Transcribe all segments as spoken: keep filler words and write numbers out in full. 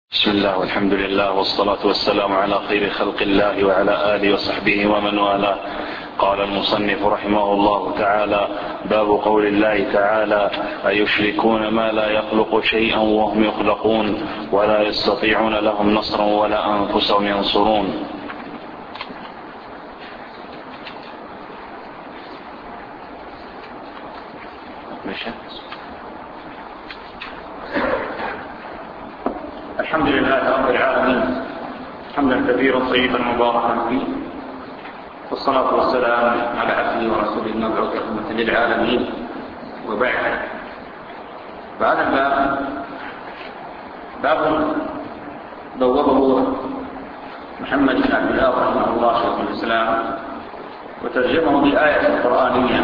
بسم الله والحمد لله والصلاة والسلام على خير خلق الله وعلى آله وصحبه ومن والاه. قال المصنف رحمه الله تعالى: باب قول الله تعالى: أيشركون ما لا يخلق شيئا وهم يخلقون ولا يستطيعون لهم نصرا ولا أنفسهم ينصرون. الحمد لله رب العالمين حمدا كثيرا طيبا مباركا فيه، والصلاة والسلام على عبده ورسوله المبعوث رحمة للعالمين. وبعد، فهذا الباب باب بوابه محمد بن عبد الله رحمه الله شيخ الإسلام، وترجمه بآية قرآنية،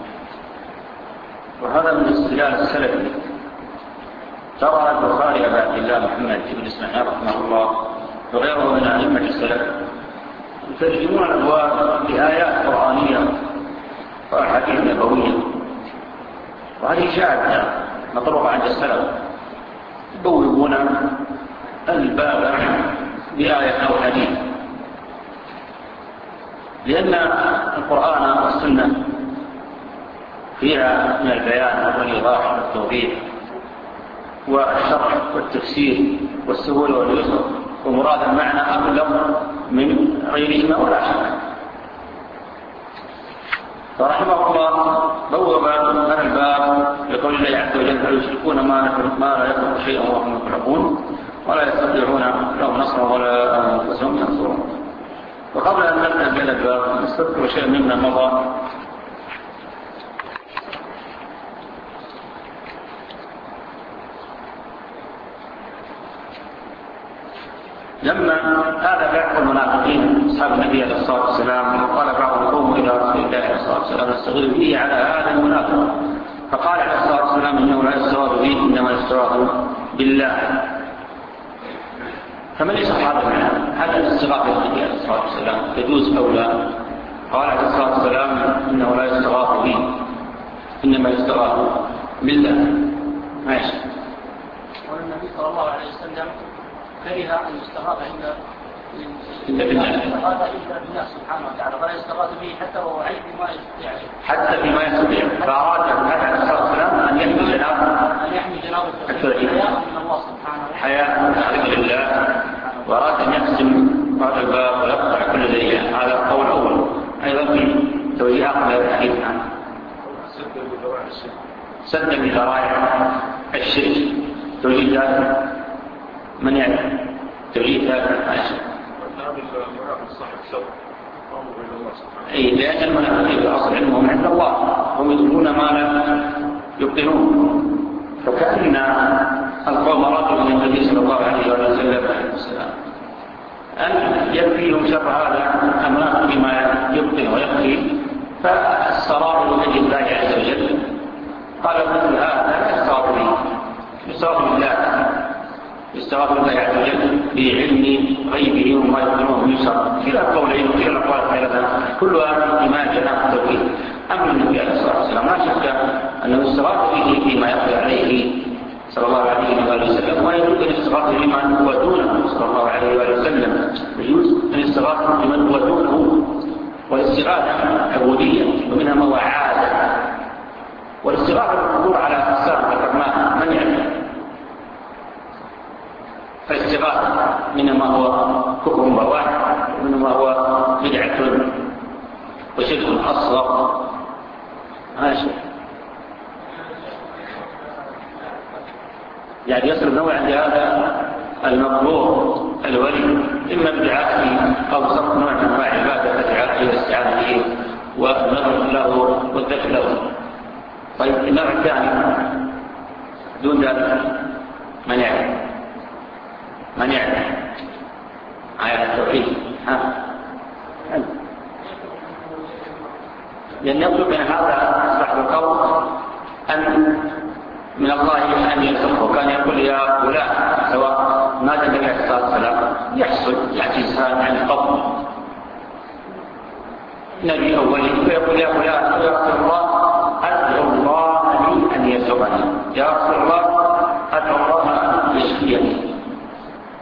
وهذا من استدلال السلف. ترى البخاري أبا عبد الله محمد بن إسماعيل رحمه الله وغيره من أئمة السلف يترجمون الأبواب بآيات قرآنية وأحاديث نبوية، وهذه شاهدة مطروحة عند السلف، يبوبون الباب بآية أو حديث، لأن القرآن والسنة فيها من البيان والإيضاح والتوضيح والشرح والتفسير والسهولة واليسر، ومراد المعنى أبلغ من غيرهما ولا شك. فرحمه الله بوب من الباب لقول الله عز وجل: فيشركون ما لا يخلق شيئا وهم يخلقون ولا يستطيعون لهم نصرا ولا أنفسهم ينصرون. وقبل أن نبدأ من الباب نستذكر شيئا مما مضى. لما هذا بعض المنافقين أصحاب النبي عليه الصلاة والسلام، وقال بعض القوم إلى رسول الله عليه الصلاة والسلام: نستغل به على هذا المنافق، فقال عليه الصلاة والسلام: إنه لا يستغاث به إنما يستغاث بالله. فمن يصح هذا المعنى؟ هل الاستغاثة بالنبي عليه الصلاة والسلام تجوز أو لا؟ قال عليه الصلاة والسلام: إنه لا يستغاث به إنما يستغاث بالله. ماشي. والنبي صلى الله عليه وسلم كره أن يستغاث إلا بالله سبحانه وتعالى، فلا يستغاث به حتى وهو عيب بما يستطيع، حتى بما يستطيع. فأراد النبي عليه الصلاة والسلام أن يحمي جنابه أن يحمي جنابه حياء من الله سبحانه وتعالى، حياء من خلق الله، وأراد أن يقسم هذا الباب ويقطع كل ذريعة. هذا قول أول. أيضا في توجيه آخر للحديث عنه: سد بذرائع الشرك. توجيه ذلك من يعرف؟ توجيه ذلك عائشة. أي لأن المنافقين بأصل علمهم عند الله، هم يدرون ما لا يبطلون. فكأن القوم رجل من النبي صلى الله عليه وسلم أن يكفيهم شر هذا أمام بما يبطل ويخفي، فالسرار بيد الله عز وجل. قال: مثل هذا لا يستغاث به، يستغاث بالله، يستغاث بالله عز وجل بعلم غيبه وما يقدرون من يسر. كلا القولين وكلا الأقوال ثلاثة كلها بما جاء التوحيد. أما النبي عليه الصلاة والسلام لا شك أنه يستغاث به فيما يقضي عليه صلى الله عليه وآله وسلم، ويجوز أن يستغاث بمن هو دونه صلى الله عليه وآله وسلم، يجوز أن يستغاث بمن هو دونه. والاستغاثة عبودية، ومنها ما هو عادة. والاستغاثة بالقدور على أقسام ذكرناها، من يعرف؟ فالاستغاثة منما هو كفر بواح، ومنما هو بدعة وشرك أصغر. ماشي. يعني يصل نوع عند هذا المقبور الولي إما بدعاء أو صرف نوع من أنواع عبادة الدعاء والاستعانة به والنظر له والذكر له. طيب، النوع الثاني دون ذلك من يعرف؟ من يعرف آية التوحيد؟ ها؟ لأن يطلب من هذا أصبح القول أن من الله أن يرزقه. كان يقول: يا فلان، سواء مات النبي عليه الصلاة والسلام يحصل يعجز عن القول نبي أولي، فيقول: يا فلان، يا رسول الله أدعو الله لي أن يرزقني، يا رسول الله أدعو الله أن يشفيني.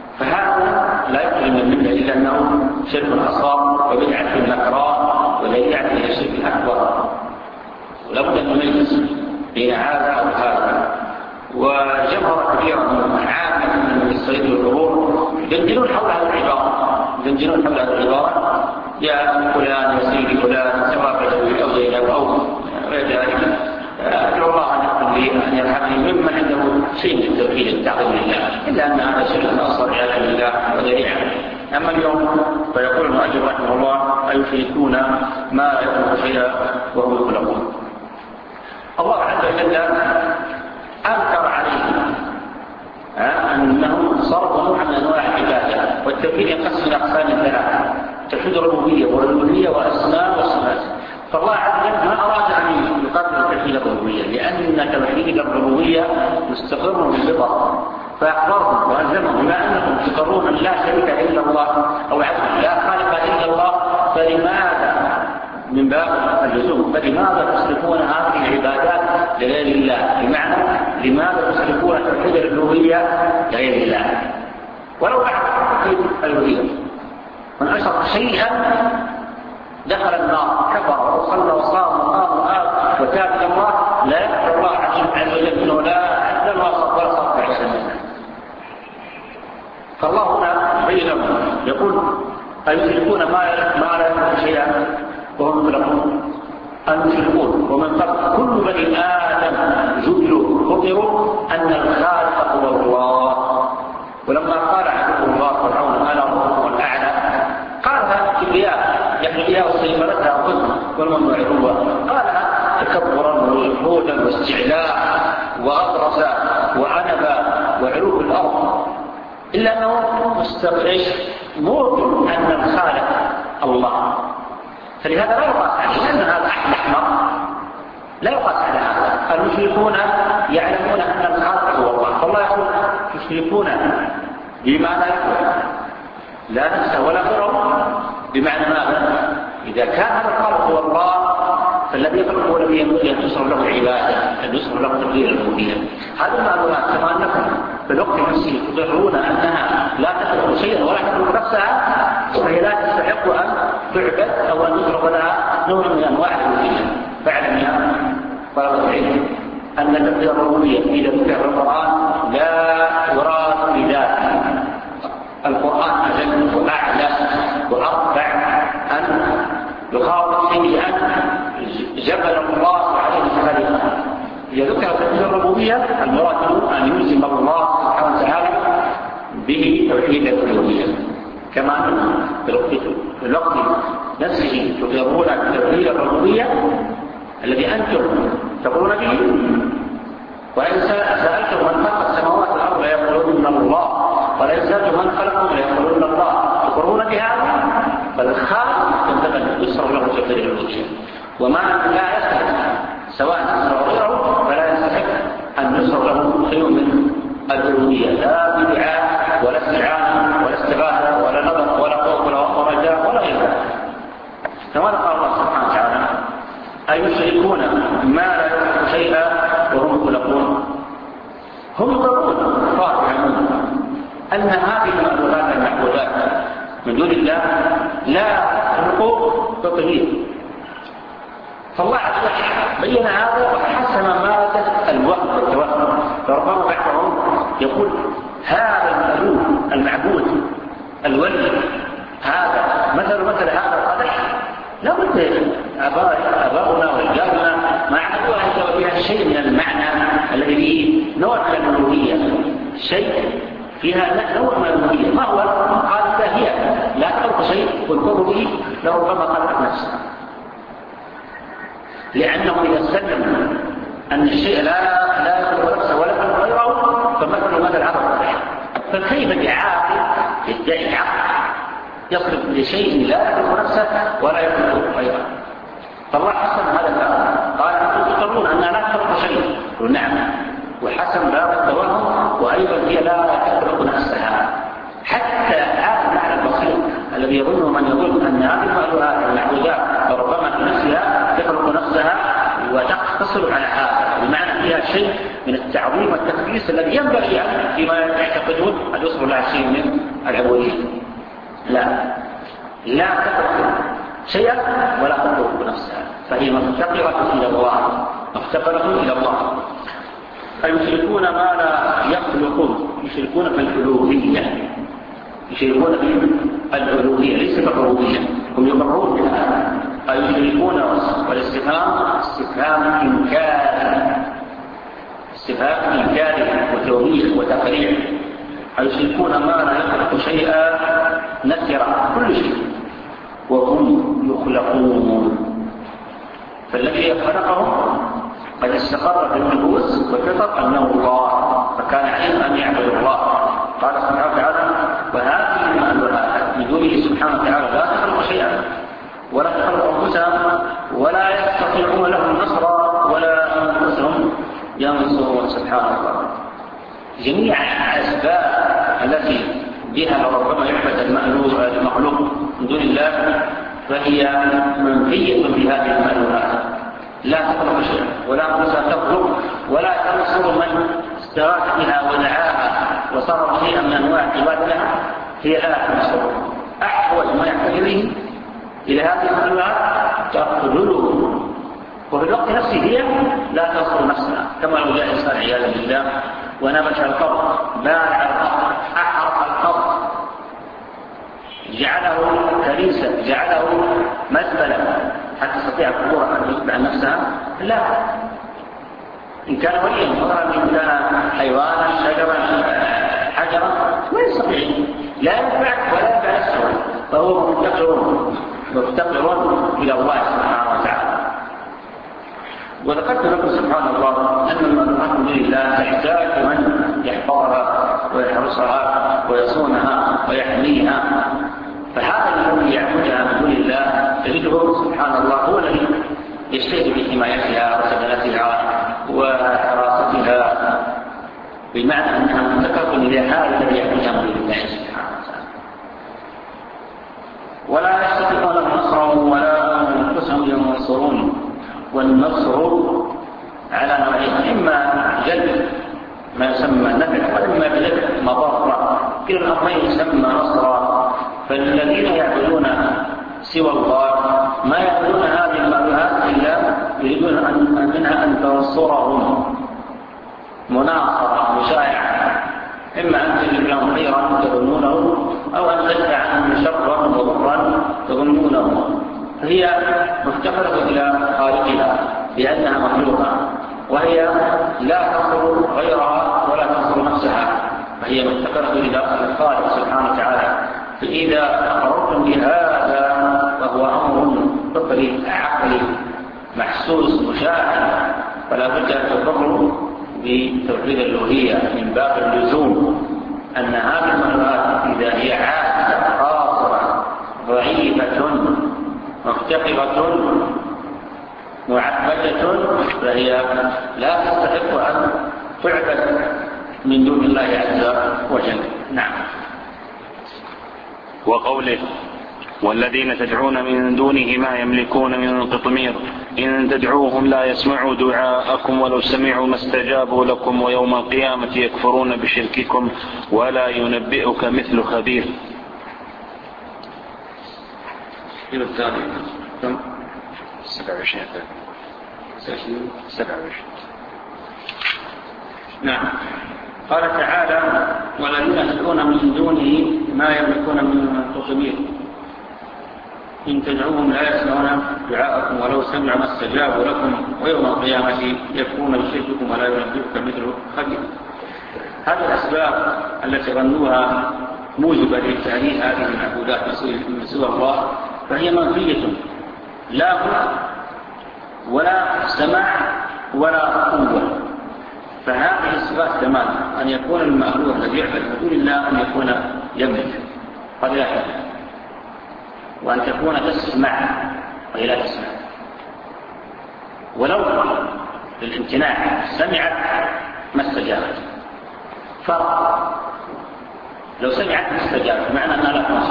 من المله الا انه شرك اصغر وبدعه مكراء وليعت الى الشرك الاكبر. ولابد ان نميز بين هذا او هذا. وجمهره كبيره من عامه من الصيد والعبور يدندنون حول هذه العباره يدندنون حول هذه العباره يا فلان يا سيدي فلان سواء بدوي او زينب او غير ذلك. ادعو الله ان يقل لي ان يرحمني ممن عنده شيء من التوحيد التعظيم لله، الا ان هذا شرك اصغر عياذا بالله وذريعه. اما اليوم فيقول المؤلف رحمه الله ايشركون ما لا يخلق شيئا وهم يخلقون. الله عز وجل انكر عليهم انهم صرفوا نوعا من انواع العباده، والتوحيد ينقسم الى اقسام ثلاثه: توحيد الربوبيه والالوهيه واسماء وصفات. فالله عز وجل ما اراد ان يقرر توحيد الربوبيه، لان توحيد الربوبيه مستقر بالفطره، فاخبرهم والزمهم بما انكم تقرون ان لا شريك الا الله او عبد لا خالق الا الله، فلماذا من باب اللزوم فلماذا تصرفون هذه العبادات لغير الله؟ بمعنى لماذا تصرفون توحيد الالوهيه لغير الله؟ ولو بعد توحيد الالوهيه من اشرك شيئا دخل النار كفر وصلى وصام وقام وآل وتاب الى الله لا يقبل الله عز وجل منه لا عدل ولا صرف ولا صرف عشان. فالله هنا بين يقول أيشركون ما ما لا يخلق شيئا وهم يخلقون أن يشركون ومن قبل كل بني آدم جبلوا فطروا أن الخالق هو الله. ولما قال عدو الله فرعون أنا ربكم الأعلى قالها كبرياء يعني بها وسيمرتها أنفسهم والممنوع هو قالها تكبرا وجحودا واستعلاء وأغرسا وعنبا وعلو الأرض، إلا أنه مستغرش موقن أن الخالق الله. فلهذا لا يقاس عليه لأن هذا أحد أحمر لا يقاس على هذا. المشركون يعلمون أن الخالق هو الله، فالله يقول تشركون بما لا يقول لا نفسه ولا غيره. بمعنى ماذا؟ إذا كان هذا الخالق هو الله فالذي يخلق هو الذي ينبغي أن تصر له العبادة، أن يصر له تقدير الربوبية. هذه المعلومات كما أنكم في الوقت نفسه تقررون أنها لا تخلق شيئا ولا تخلق نفسها فهي لا تستحق أن تعبد أو أن يصرف لها نوع من أنواع الربوبية. فاعلم يا طلبة العلم أن تقدير الربوبية إذا ذكر في القرآن لا يراد بذاته. القرآن أجل وأعلى وأرفع أن يخاطب شيئا جبل الله عليه الخليقة. إذا ذكر توحيد الربوبية المراد أن يلزم الله سبحانه وتعالى به توحيد الألوهية، كما أنه في الوقت نفسه تقرون توحيد الربوبية الذي أنتم تقولون به. وإن سألتم من خلق السماوات والأرض ليقولون الله، ولئن سألتم من خلقهم ليقولون الله. تقرون بهذا فالخالق ينبغي أن يصرف له توحيد الألوهية، وما لا يستحق سواء أو غيره فلا يستحق أن يصرف له شيء من الألوهية، لا بدعاء ولا استعانة ولا استغاثة ولا نظر ولا خوف ولا رجاء ولا غير ذلك. كما قال الله سبحانه وتعالى أيشركون ما لا يخلق شيئا وهم يخلقون. هم يقولون فاهمون أن هذه المألوهات المعبودات من دون الله لا تخلق تطهير. فالله عز وجل بين هذا وحسن مادة الوهم والتوهم. فربما بعضهم يقول هذا المألوه المعبود الولي هذا مثل مثل هذا القدح لا بد أباؤنا ورجالنا ما عبدوها إلا وفيها شيء من المعنى الذي فيه نوع من الألوهية، شيء فيها نوع من الألوهية. ما هو؟ قال هي لا تخلق شيء والقر به لربما خلقت نفسها، لأنه إذا سلم أن الشيء لا لا يخلق نفسه ولا يخلق غيره فمثل مثل هذا القدح. فكيف بعاقل يدعي عقل يصرف لشيء لا يخلق نفسه ولا يخلق غيره؟ فالله حسن هذا الباب قال أنتم تقرون أنها لا تخلق شيء، نعم، وحسن باب التوهم وأيضا هي لا تخلق نفسها. حتى هذا المعنى البسيط الذي يظن من يظن أن هذه المألوهات المعبودات ربما في نفسها تخلق نفسها وتقتصر على هذا، بمعنى فيها شيء من التعظيم والتقديس الذي ينبغي فيما يعتقدون أن يصبر لها شيء من العبودية. لا لا تترك شيئا ولا تترك نفسها، فهي مفتقرة إلى الله، مفتقرة إلى الله. المشركون ما لا يخلقون، يشركون في الألوهية، يشركون في الألوهية ليس في الربوبية، هم يقرون بها. يشركون والاستفهام استفهام إنكار، استفهام إنكار وتوبيخ وتقريع. يشركون ما لا يخلق شيئا نكرة كل شيء وهم يخلقون، فالذي خلقهم قد استقر في النفوس والفطر أنه الله، فكان عليهم أن يعبدوا الله. قال سبحانه وتعالى: وهذه المألوهات من دونه سبحانه وتعالى لا تخلق شيئا ولا تخلق أنفسهم ولا يستطيعون لهم نصرا ولا أنفسهم ينصرون. سبحان الله. جميع الأسباب التي بها ربما يعبد المخلوق من دون الله فهي منفية بهذه المألوهات، لا تخلق شيئا ولا أنفسها تخلق ولا تنصر من استغاث بها ودعاها وصار شيئا من أنواع عبادتها، هي لا تنصر. أحوج ما يحتاج إليه إلى هذه المألوهات تقتله، وفي الوقت نفسه هي لا تنصر نفسها، كما لو جاء إنسان عياذا بالله ونبش القبر، بالع القبر، أحرق القبر، جعله كنيسة، جعله مزبلة حتى تستطيع القبور أن يتبع نفسها، لا. إن كان وليا مثلا، إن كان حيوانا شجرا حجرا لا يستطيع، لا ينفع ولا ينفع نفسه، فهو مفتقر مفتقر إلى الله سبحانه وتعالى. وذكرت لكم سبحان الله أن المألوهات من دون الله تحتاج من يحفظها ويحرسها ويصونها ويحميها، فهذا الذي يعبدها من دون الله تجده سبحان الله هو الذي يجتهد بحمايتها وسكنتها وحراستها، بمعنى أنها مفتقرة إلى هذا الذي يعبدها من دون الله سبحانه وتعالى، ولا يستطيعون لهم نصرا ولا أنفسهم ينصرون. والنصر على نوعين: إما جلب ما يسمى نفع، وإما بجلب مضرة، كلا الأمرين يسمى نصرا. فالذين يعبدون سوى الله ما يعبدون هذه المألوهات إلا يريدون أن منها أن تنصرهم مناصرة مشاعة، إما أن تجد لهم خيرا تظنونه أو أن تدفع عنهم شرا وضرا تظنونه، فهي مفتقرة إلى خالقها لأنها مخلوقة، وهي لا تنصر غيرها ولا تنصر نفسها، فهي مفتقرة إلى الخالق سبحانه وتعالى. فإذا أقررتم بهذا وهو أمر فطري عقلي محسوس مشاهد، فلا بد أن تقروا بتوحيد الألوهية من باب اللزوم، أن هذه المألوهات إذا هي عاجزة قاصرة ضعيفة مفتقرة معبدة فهي لا تستحق أن تعبد من دون الله عز وجل. نعم. وقوله: والذين تدعون من دونه ما يملكون من قطمير إن تدعوهم لا يسمعوا دعاءكم ولو سمعوا ما استجابوا لكم ويوم القيامة يكفرون بشرككم ولا ينبئك مثل خبير. سبع وعشرين سبع وعشرين. نعم. قال تعالى: والذين تدعون من دونه ما يملكون من قطمير إن تدعوهم لا يسمعون دعاءكم ولو سمعوا ما استجابوا لكم ويوم القيامة يكفرون بشرككم ولا ينبئك مثل خبير. هذه الأسباب التي ظنوها موجبة لتأليه هذه المعبودات من سوى الله فهي منفية، لا هو ولا سماع ولا قوة. فهذه الصفات تماما: أن يكون المألوه الذي يعبد من دون الله أن يكون يملك قد لا يملك، وأن تكون تسمع وهي لا تسمع، ولو للامتناع سمعت ما استجابت. فرق لو سمعت ما استجابت معنى أنها لا تنصر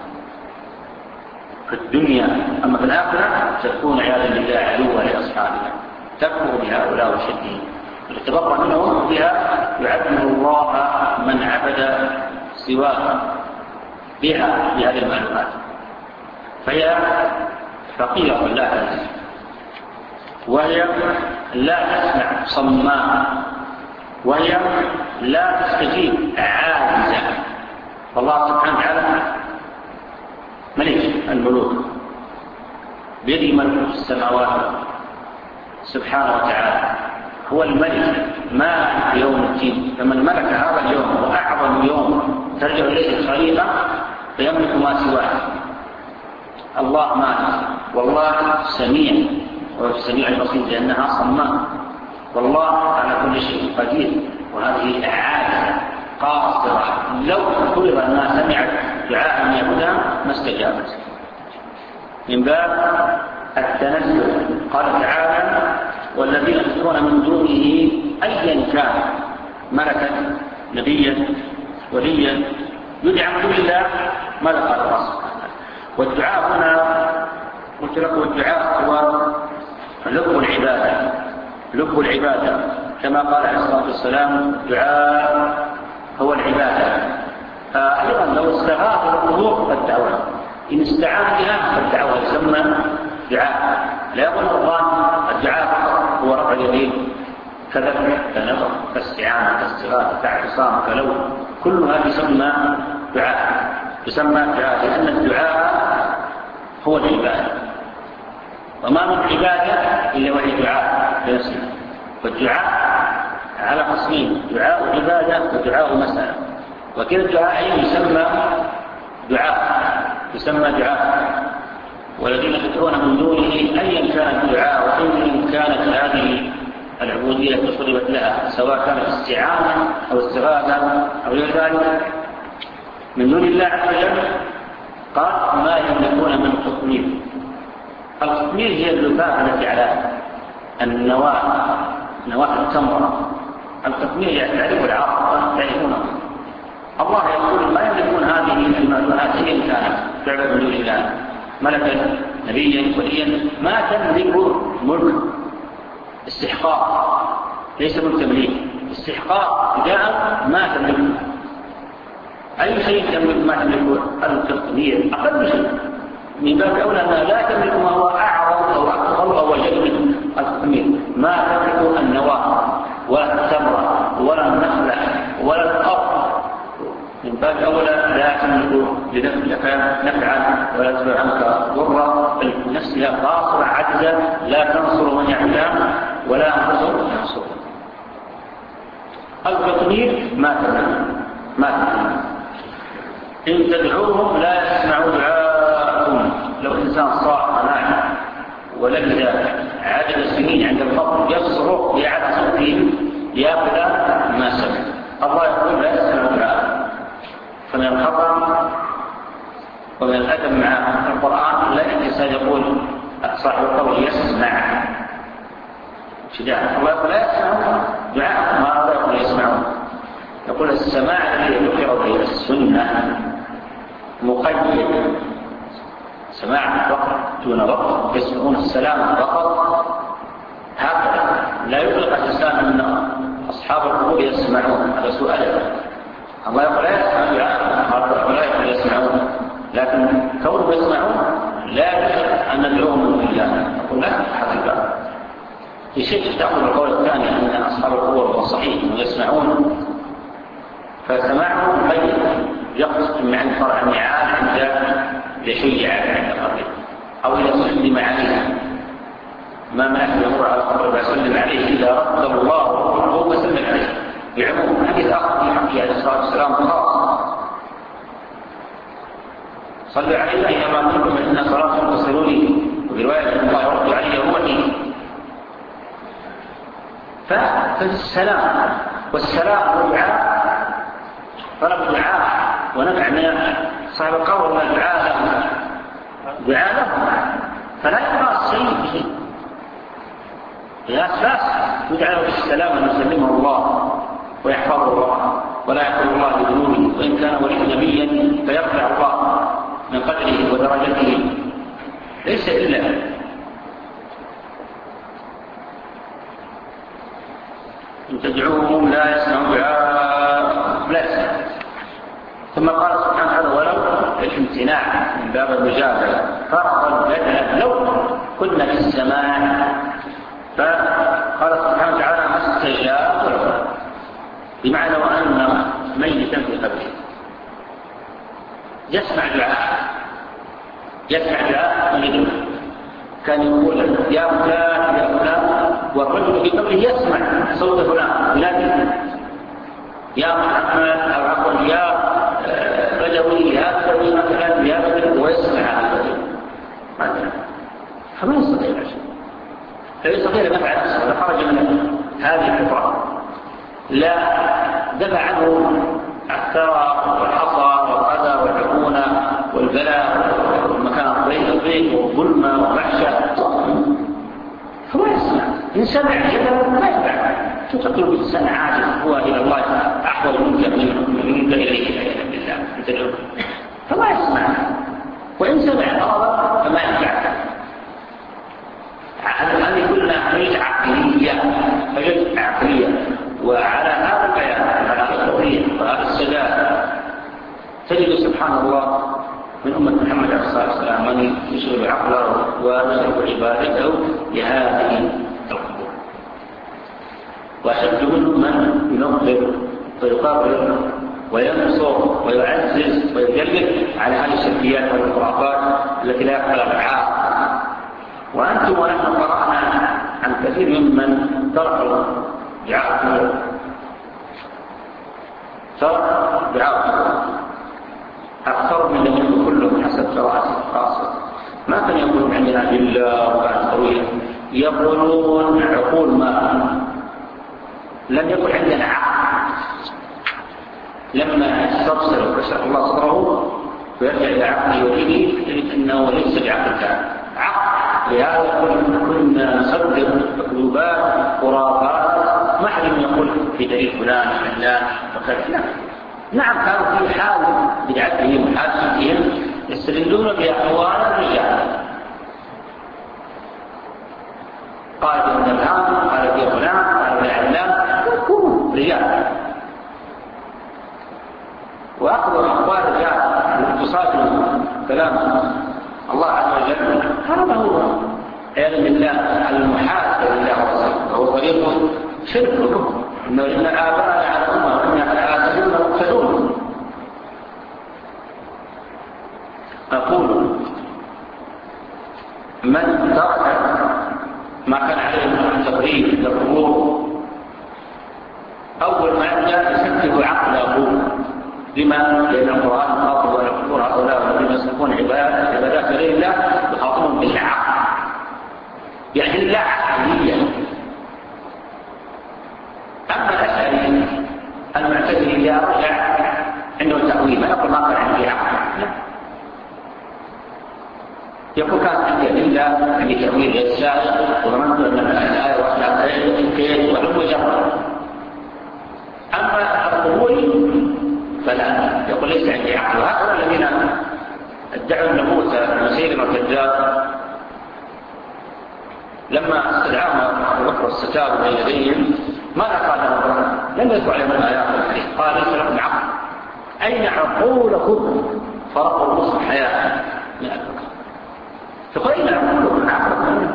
في الدنيا، أما في الآخرة تكون عياذا بالله عدوة لأصحابها، تكفر بهؤلاء وشدهم وتتبرأ منهم بها، يعبد الله من عبد سواه بها بهذه المعلومات، فهي فقيرة لا تنسى، وهي لا تسمع صماء، وهي لا تستجيب عاجزة. فالله سبحانه وتعالى ملك الملوك بيده ملك السماوات سبحانه وتعالى، هو الملك مالك يوم الدين. فمن ملك هذا اليوم وأعظم يوم ترجع إليه الخليقة فيملك ما سواه. الله مالك، والله سميع، والسميع البصير لأنها صماء، والله على كل شيء قدير. وهذه عاجزة قاصرة، لو فرض أنها سمعت دعاء من يهودها ما استجابت. من باب التنزل قال تعالى: والذين يدعون من دونه أيا كان، ملكا نبيا وليا، يدعى من دون الله ماذا قال الله سبحانه؟ والدعاء هنا قلت لكم الدعاء هو لب العبادة، لب العبادة كما قال عليه الصلاة والسلام: الدعاء هو العبادة. أيضا لو استغاث القلوب فالدعوة، إن استعان بها فالدعوة يسمى دعاء. لا يقول القرآن الدعاء فقط هو رفع اليدين كذبح كنظر كاستعانة كاستغاثة كاعتصام كلو، كلها تسمى دعاء، تسمى دعاء، لأن الدعاء هو العبادة، وما من عبادة إلا وهي دعاء بنفسه. والدعاء على قسمين: دعاء عبادة ودعاء مسألة، وكلا الدعاء يسمى دعاء يسمى دعاء. والذين يدعون من دونه أيا كان الدعاء وإن كانت هذه العبودية تصرفت لها، سواء كانت استعانة أو استغاثة أو غير ذلك من دون الله عز وجل، قال: ما يملكون من قطمير. القطمير هي اللفافة التي على النواة، نواة التمرة. القطمير يعرف العرب تعرفونه. الله يقول: ما يملكون هذه المعلومات أيا كانت تعرف من دون الله، ملكا نبيا وليا، ما تملك ملك استحقاق، ليس ملك تمليك، استحقاق جاء ما تملك. أي شيء تملك ما تملك القطمير أقل شيء، من باب أولى أنها لا تملك ما هو أعظم أو أكثر أو أجل من القطمير. ما تملك النواة ولا التمرة ولا النخلة ولا الأرض، من باب أولى لا تملك لنفعك نفعا ولا تدفع عنك ضرا، بل نفسها قاصرة عجزة لا تنصر من يعلم ولا تنصر من ينصر. القطمير ما تملك ما تملك إن تدعوهم لا يسمعوا دعاءكم. لو إنسان صاح ناعم ولبث عدد السنين عند القبر يصرخ بأعلى صوته ليأخذ ما سمع، الله يقول: لا يسمعوا دعاءكم. فمن الخطأ ومن الأدب مع القرآن لا الإنسان يقول صاحب القول يسمع شجاع، الله يقول: لا يسمعون دعاءكم. ما يقول يسمعون، يقول السماع الذي ذكر به السنة مقيد، سماع فقط دون وقت، يسمعون السلام فقط، هكذا لا يطلق الإنسان أن أصحاب القبور يسمعون، هذا سؤال. الله يقول: لا يسمعون دعاءكم، ولا يقول يسمعون، لكن كونهم يسمعون لا يجب أن ندعوهم من الله. يقول: لا حقيقة في شيء تأخذ القول الثاني أن أصحاب القبور هو صحيح أنهم يسمعون، فسماعهم مقيد يقصد من عند فرع النعال عند لحية عند القبر، أو إذا سلم عليه ما منعه يمر على القبر فيسلم عليه إلا رد الله روحه وسلم عليه بعموم. حديث آخر في حقه عليه الصلاة والسلام خاص: صلوا عليه أيما كنتم إن صلاتكم تصلوني، وفي رواية الله يرد علي روحي. فالسلام والسلام والدعاء طلب الدعاء ونفع من صاحب القول من الدعاء له دعاء له، فلا يقاس شيء بشيء. لا أساس يدعى له بالسلام أن يسلمه الله ويحفظه الله ولا يحفظ الله لذنوبه، وإن كان ولي نبيا فيرفع الله من قدره ودرجته، ليس إلا إن تدعوهم لا يسمعوا دعاء لا يسمع. ثم قال سبحانه: ولو الامتناع من باب المجادلة فرض لنا لو كنا في السماء. فقال سبحانه وتعالى ما استجاب له، بمعنى وأن ميتا في قبره يسمع دعاء يسمع دعاء من يدعو، كان يقول يا فلان يا فلان، والرجل في قبره يسمع صوت فلان ينادي يا محمد أو عفوا يا بدوي يا بدوي مثلا يا بدوي، ويسمع هذا الرجل مثلا، فما يستطيع شيء، لا يستطيع أن يفعل نفسه. إذا خرج من هذه الحفرة لا دفع عنه الثرى والحصى والأذى والعفونة والبلاء والمكان الضيق والظلمة والوحشة، فما يسمع. إن سمع جدلا ما يفعل. شو تطلب الإنسان عاجز هو إلى الله أحوال منك منك إليه بالله، فما يسمع. وإن سمع أرضا فما يفعل. هذه كلها حجج عقلية حجج عقلية. وعلى هذا البيان على التوحيد وهذا السداد تجد سبحان الله من أمة محمد عليه الصلاة والسلام من يشغل عقله ويشغل عبادته لهذه القبور، وأشد منهم من ينظر ويقرر وينصر ويعزز ويجلد على هذه الشركيات والخرافات التي لا يقبل العاقل. وأنتم ونحن قرأنا عن كثير ممن تركوا دعاء ترك دعاء أكثر من الذين كلهم حسب قراءة خاصة. ما كان يقولون عندنا بالله وكان طويلا، يقولون عقول ما لم يكن عندنا عقل. لما استبصر وكشف الله صدره ويرجع إلى عقله ودينه تجد أنه ليس بعقل عقل. لهذا كنا نصدق مكذوبات خرافات ما حد يقول في دليل فلان فلان فكذا. نعم كانوا في حال بدعتهم وحادثتهم يستدلون بأقوال الرجال، قال ابن الآن قال ابن فلان قال ابن علام، يكونوا رجال وأخذوا أقوال الرجال واتصال كلام الله عز وجل. هذا هو علم الله المحاسب لله ورسوله، وهو طريق شرك لكم إن آباءنا على أمة وإن على آثارنا مقتدون. أقول من ترك ما كان عليه من التقريب للقبور أول ما يبدأ يسكت عقله. لما؟ لأن القرآن خاطب والقبور هؤلاء الذين يسلكون عبادات غير الله يخاطبهم بالعقل، يعني لا عقلية. أما الأشعري المعتزلي يرجع عنده تأويل، ما يقول ما كان عندي عقل، يقول كان عندي أدلة عندي تأويل غير سائغ وظننت أن الآية واحدة كيف ولم يجرب. أما القبول فلا، يقول ليس عندي عقل. هؤلاء الذين ادعوا النبوة مسيلمة الكذاب لما استدعاهم أبو بكر الستار بين يديهم ماذا قال لهم؟ لم يذكر عليهم الآيات والحديث، قال ليس لكم عقل. أين عقولكم؟ فرقوا رؤوس الحياة من الفكر. تقول أين عقولكم؟ عقلكم.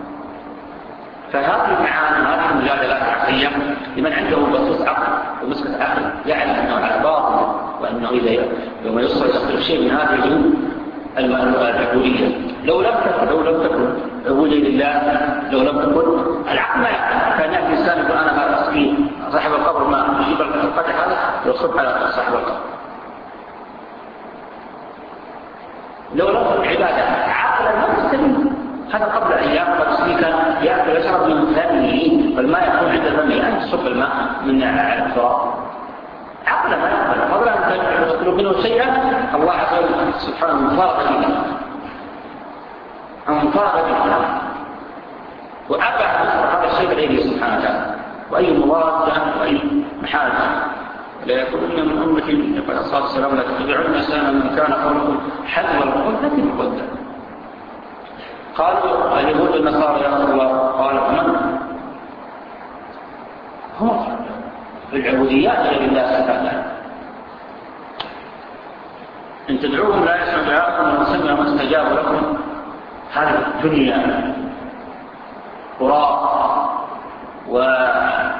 فهذه المعاني هذه المجادلات العقلية لمن عنده بسيط عقل ومسكة عقل يعلم أنه على باطل، وأنه إذا يوم يصل يصل شيء من هذه العبودية. لو لم تكن لو لم تكن عبودية لله، لو لم تكن العقل ما يعقل. كان يأتي إنسان يقول أنا ما أسقي صاحب القبر ما يجيب القدح هذا يصب على صاحب القبر. لو لم تكن عبادة عقلا ما تستلم. هذا قبل أيام قد سيك يأكل يشرب من فمه، والماء يكون عند فمه أن تصب الماء من على التراب. عقلا ما يقبل، فضلا أن تطلب منه شيئا الله عز وجل سبحانه انفرد به انفرد به وأبى هذا الشيء بغيره سبحانه وتعالى. وأي مضاد وأي محال لا يكونن من أمة يقول الصلاة والسلام لا تتبعون سنة من كان قبلكم حذو القول التي مقدم. قالوا اليهود والنصارى يا رسول الله، قال من؟ هم في العبوديات غير الله سبحانه. إن تدعوهم لا يسمع دعاءكم وإن سمعوا ما استجابوا لكم. هذه الدنيا قراء وعناء،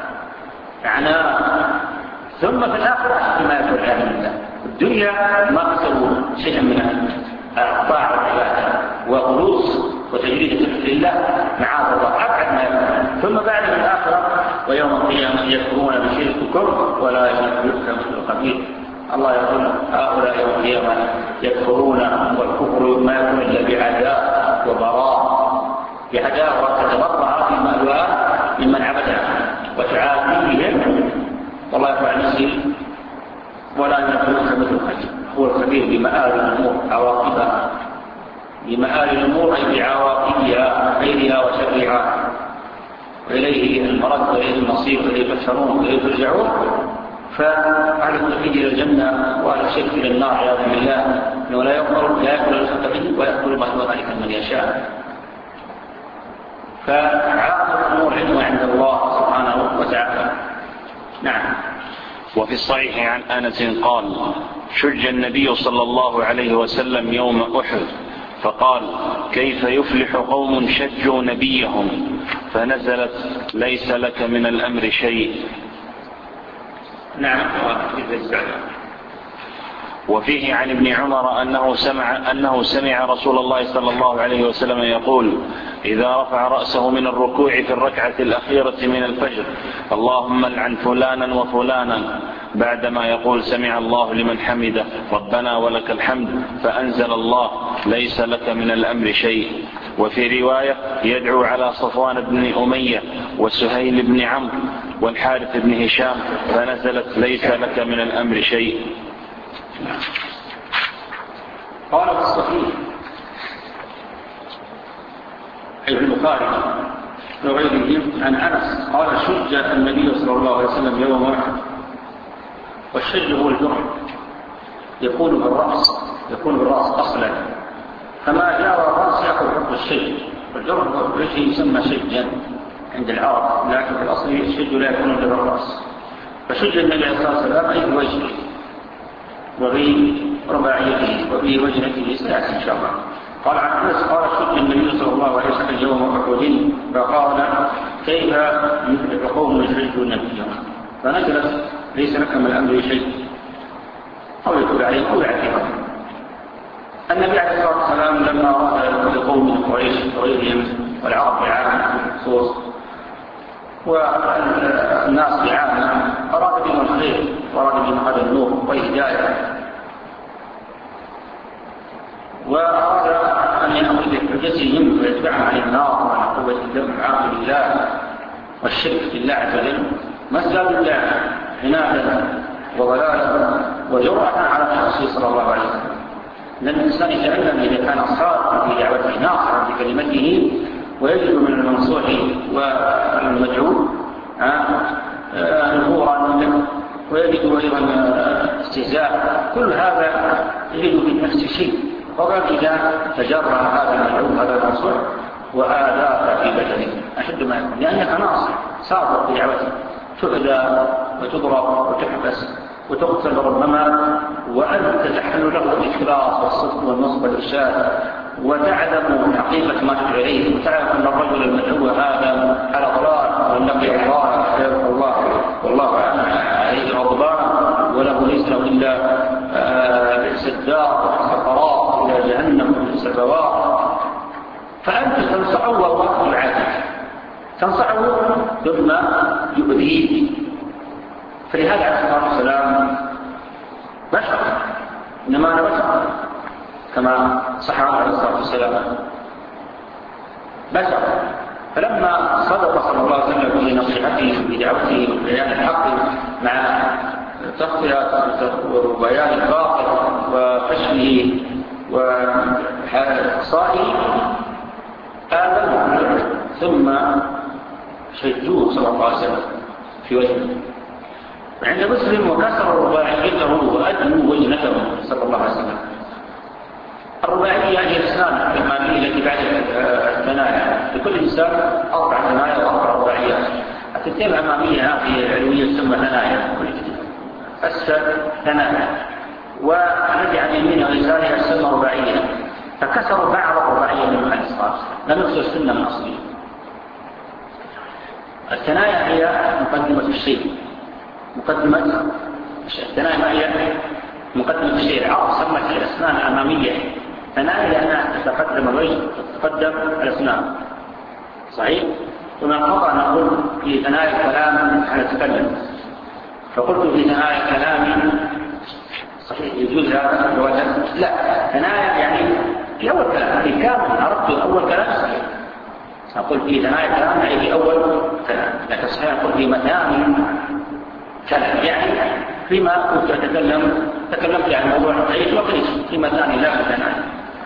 ثم في الآخرة بما يكون عالم الله. الدنيا ما كسبوا شيئا من الطاعة والعبادة وخلوص وتجريد ذكر الله معاذ الله أبعد ما يكون. ثم بعد الآخرة ويوم القيامة يكفرون بشرككم ولا ينبئك مثل خبير. الله يقول هؤلاء يوم القيامة يكفرون، والكفر ما يكون إلا بعداء وبراء، بعداوة تتبرع في المألوات ممن عبدها وتعافيهم، والله يفعل نفسه ولا ينبئك مثل خبير. هو الخبير بمآل الأمور عواقبها، بمآل الأمور أي بعواقبها خيرها وشرها، وإليه المرد وإليه المصير وإليه تحشرون وإليه ترجعون. فأهل التوحيد إلى الجنة وأهل الشرك إلى النار عياذا بالله، أنه لا يقبل لا يقبل الخلق به ويقبل ما هو ذلك من يشاء. فعاقبة الأمور علمها عند الله سبحانه وتعالى. نعم. وفي الصحيح عن أنس قال: شج النبي صلى الله عليه وسلم يوم أحد فقال: كيف يفلح قوم شجوا نبيهم؟ فنزلت: ليس لك من الأمر شيء. نعم. وفيه عن ابن عمر أنه سمع, أنه سمع رسول الله صلى الله عليه وسلم يقول: إذا رفع رأسه من الركوع في الركعة الأخيرة من الفجر: اللهم لعن فلانا وفلانا، بعدما يقول: سمع الله لمن حمده ربنا ولك الحمد، فأنزل الله: ليس لك من الأمر شيء. وفي رواية: يدعو على صفوان بن أمية وسهيل بن عمرو والحارث بن هشام، فنزلت: ليس لك من الأمر شيء. قال في الصحيح أي في البخاري وغيره عن أنس قال: شج النبي صلى الله عليه وسلم يوم أحد. والشج هو الجرح، يكون بالرأس، يكون بالرأس أصلا، فما جار الرأس يأخذ حكم الشج، والجرح بالوجه يسمى شجا عند العرب، لكن في الأصل الشج لا يكون إلا بالرأس. فشج النبي عليه الصلاة والسلام أي بوجهه وفي رباعيته وفي وجهته سيأتي إن شاء الله. قال عن أنس قال: شج النبي صلى الله عليه وسلم يوم أحد فقال: كيف يفلح قوم شجوا نبيهم؟ فنزلت: ليس لك من الأمر شيء، أو يقول عليه أو يعتبر. النبي عليه الصلاة والسلام لما رأى القوم من قريش وغيرهم والعرب بعامة بالخصوص والناس بعامة أراد بهم الخير وأراد بهم هذا النور والهداية، وأراد أن يأخذ بحجتهم ويتبعهم عن النار وعن قوة الدفع بالله والشرك بالله عز وجل، ما ازدادوا إلا عنادا وضلالا وجرأة على الرسول صلى الله عليه وسلم. لأن الإنسان يتعلم إذا كان صادقا في دعوته ناصرا بكلمته ويجد من المنصوح والمدعو نفورا ويجد أيضا استهزاء، كل هذا يجد في نفس شيء. وقال إذا تجرى هذا المدعو هذا المنصوح وآذاك في بدنه أشد ما يكون، لأنك ناصر صادق في دعوته، تؤذى وتضرب وتحبس وتقتل ربما، وأنت تحمل له الإخلاص والصدق والنصب والإرشاد، وتعلم حقيقة ما تدعو إليه، وتعلم أن الرجل المدعو هذا على ضلال والنبي الله خير الله والله عليه غضبان، وله ليس له إلا بئس الدار وسقرات إلى جهنم وبئس البوار. فأنت تنصعه والله يعافيك، تنصعه ثم يؤذيك. فلهذا عليه الصلاة والسلام بشر، إنما أنا بشر كما صح عليه الصلاة والسلام بشر. فلما صدق صلى الله عليه وسلم في نصيحته بدعوته وبيان الحق مع تغطية وبيان الباطل وكشفه وإحصائه آمنوا، ثم شجوه صلى الله عليه وسلم في وجهه. عند مسلم: وكسر رباعيته وأدنوا وجنته صلى الله عليه وسلم. الرباعية هي الأسنان الأمامية التي بعد الثنايا، لكل إنسان أربع ثنايا وأربع رباعيات. التنتين الأمامية هذه العلوية تسمى ثنايا، كل أسفل ثنايا، والذي عن يمينه فكسروا بعض الرباعية من عليه الصلاة والسلام، لم يكسروا السنة من أصله. الثنايا هي مقدمة الشيء، مقدمة الثنايا ما هي مقدمة الشيء. العرب سمت الأسنان الأمامية ثنايا لأنها تتقدم الوجه وتتقدم الأسنان، صحيح؟ ومن الخطأ نقول في ثنايا الكلام نتكلم، فقلت في ثنايا كلامي صحيح يجوز هذا الوجه؟ لا، ثنايا يعني في أول كلام، في كامل أردت أول كلام صحيح، أقول في ثنايا كلام يعني في أول كلام، لكن صحيح أقول في مثاني كلام يعني فيما كنت أتكلم تكلمت عن موضوع عيش وقيس في مثاني لا مثاني.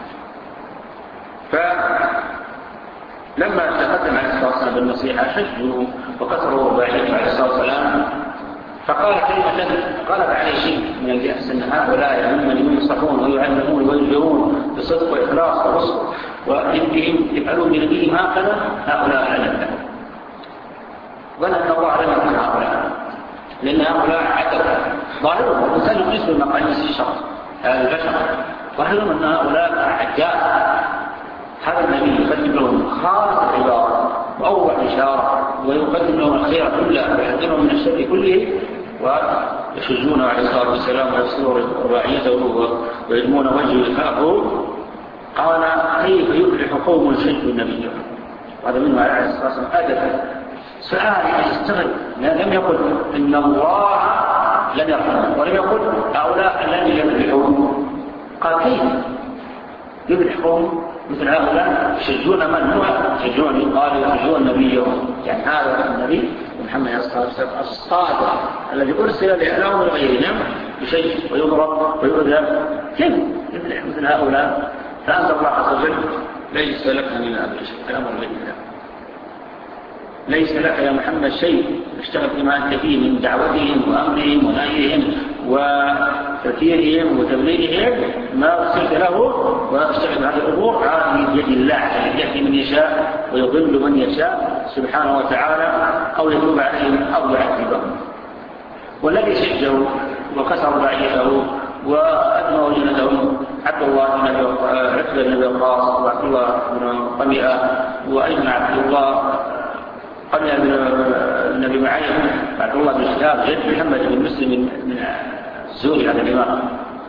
فلما تقدم عليه الصلاة والسلام بالنصيحة شجوا وكسروا رباعيته عليه الصلاة والسلام، فقال كلمة غلب عليه شيء من اليأس أن هؤلاء ممن ينصحون ويعلمون ويجرون بصدق وإخلاص ورسل وإنهم يفعلون بنبيهم هكذا، هؤلاء علم لهم. ظن أن الله لم يكن هؤلاء، لأن هؤلاء عتوا ظاهرهم الإنسان يقيس بمقاييس الشر البشر، ظاهرهم أن هؤلاء عجاز. هذا النبي يقدم لهم خاص العبارة وأوضح إشارة ويقدم لهم الخير كله ويحذرهم من الشر كله، ويشجون عليه الصلاة والسلام ويصلوا رباعيته ويدمون وجهه يخافوا. قال كيف يفلح قوم شجوا النبي؟ هذا منه عليه الصلاة والسلام أدب سؤال يستغرب، لم يقل إن الله لم يرحمهم ولم يقل هؤلاء الذين يفلحون، قال كيف يفلح قوم مثل هؤلاء يشجون من هو يشجون؟ قالوا يشجون نبيهم، يعني هذا النبي محمد صلى الله عليه وسلم الصادق الذي أرسل لإعلام غيرهم يشجع ويضرب ويؤذى، كيف يفلح مثل هؤلاء؟ فأنزل الله عز وجل ليس لك من أمر شيء، الأمر لله، ليس لك يا محمد شيء اشتغل فيما أنت فيه من دعوتهم وأمرهم ونهيهم وتثييرهم وتبليغهم ما أرسلت له، واشتغل هذه الأمور هذه بيد الله يهدي من يشاء ويضل من يشاء سبحانه وتعالى، أو يتوب عليهم أو يعذبهم. والذي شجه وكسر رباعيته وأدمى وجنته عبد الله بن عتبة بن وقاص وعبد الله بن قمئة وأيضا عبد الله قمئة بن النبي معين عبد الله بن شهاب جد محمد بن مسلم من الزهري على الإمام.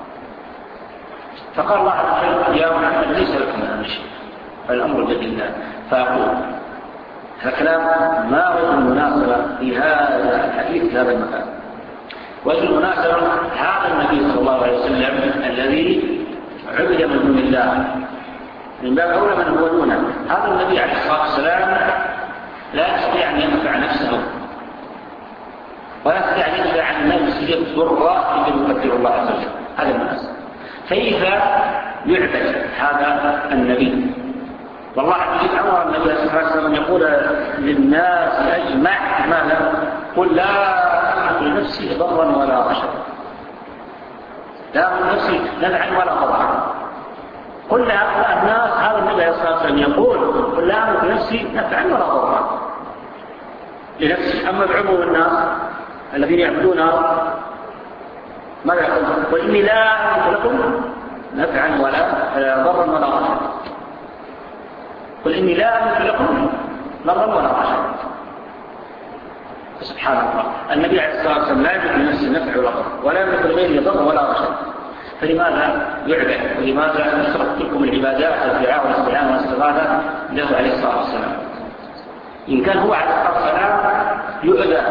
فقال الله عز وجل يا محمد ليس لك من أمر شيء، فالأمر بيد الله. فأقول هالكلام ما وجه المناسبة في هذا الحديث في هذا المكان؟ وجه المناسبة هذا النبي صلى الله عليه وسلم الذي عبد من دون الله من باب أولى من هو دونه، هذا النبي عليه الصلاة والسلام لا يستطيع أن ينفع نفسه ولا يستطيع أن ينفع عن نفسه ضرا إلا يقدر الله عز وجل. هذا المناسب. كيف يعبد هذا النبي؟ والله عز وجل أمر النبي صلى الله عليه وسلم يقول للناس أجمع ماذا؟ قل لا أملك لنفسي ضرا ولا رشدا، لا أملك لنفسي نفعا ولا ضرا. قل لهؤلاء الناس هذا النبي صلى الله عليه وسلم يقول قل لا أملك لنفسي نفعا ولا ضرا لنفسي. أما بعموم الناس الذين يعبدونها ماذا يقول؟ وإني لا أملك لكم نفعا ولا ضرا ولا رشدا. قل إني لا أملك لكم ضرا ولا رشدا. سبحان الله، النبي عليه الصلاة والسلام لا يملك لنفسه نفع ولا ضر ولا يملك لغيره ضر ولا رشد، فلماذا يعبد؟ ولماذا نشرت لكم العبادات والدعاء والاستعانة والاستغاثة له عليه الصلاة والسلام؟ إن كان هو عليه الصلاة والسلام يؤذى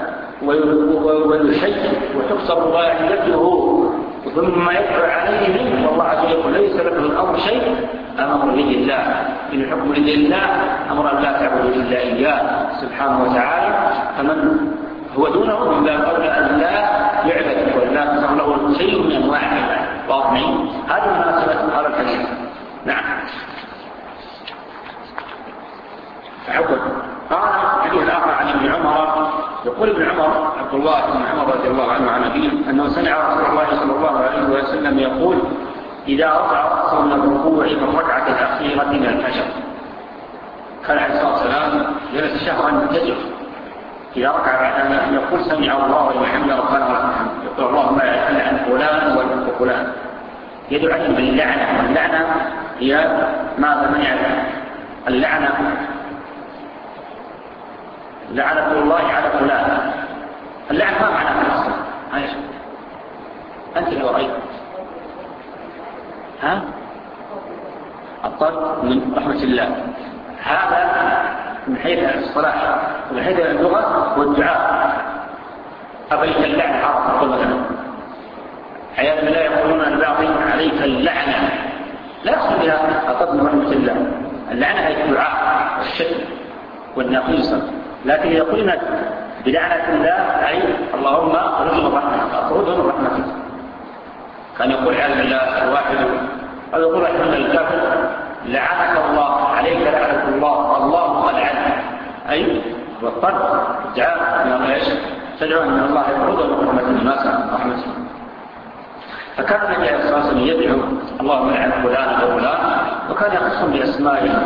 ويشج وتكسر ضاعيته ثم يدعو عليهم والله عز وجل ليس لك من الأمر شيء، أمر بيد الله، إن الحكم بيد الله، أمر أن لا تعبدوا إلا إياه سبحانه وتعالى. فمن هو دونه من باب أولى أن لا يعبد ولا تصر له شيء من أنواع العبادة. واضحين؟ هذه مناسبة هذا الحديث. نعم. حكم قال الحديث الآخر عن ابن عمر يقول ابن عمر عبد الله بن عمر رضي الله عنه عن أبيه أنه سمع رسول الله صلى الله عليه وسلم يقول إذا رفع رأسه من الركوع في الركعة الأخيرة من الفجر. قال عليه الصلاة والسلام جلس شهرا يجر إذا ركع بعد أن يقول سمع الله لمن حمده ربنا ولك الحمد، يقول اللهم لعن فلان وفلان، يدعو عليهم باللعنة، واللعنة هي ماذا من يعلم اللعنة لعنة الله على فلان. اللعنة ما معناها في الأصل؟ عايش أنت لو رأيت ها الطرد من رحمة الله، هذا من حيث الصلاح ومن حيث اللغة والدعاء. أبيت اللعنة عرف كل مثلا حياة لا يقولون البعض عليك اللعنة، لا يقصد بها الطرد من رحمة الله. اللعنة هي الدعاء والشتم والنقيصة، لكن يقولون بلعنة الله أي اللهم أخرجه من رحمتك أخرجه من رحمتك. كان يقول عز الله الواحد أو يقول رحمة الكافر لعنك الله عليك لعنة الله اللهم لعنك، أي والطرد دعاء من ايش؟ تدعو أن الله يخرجه من رحمته ما كان رحمته. فكان النبي عليه الصلاة والسلام يدعو اللهم لعن فلان وفلان، وكان يخصهم بأسمائهم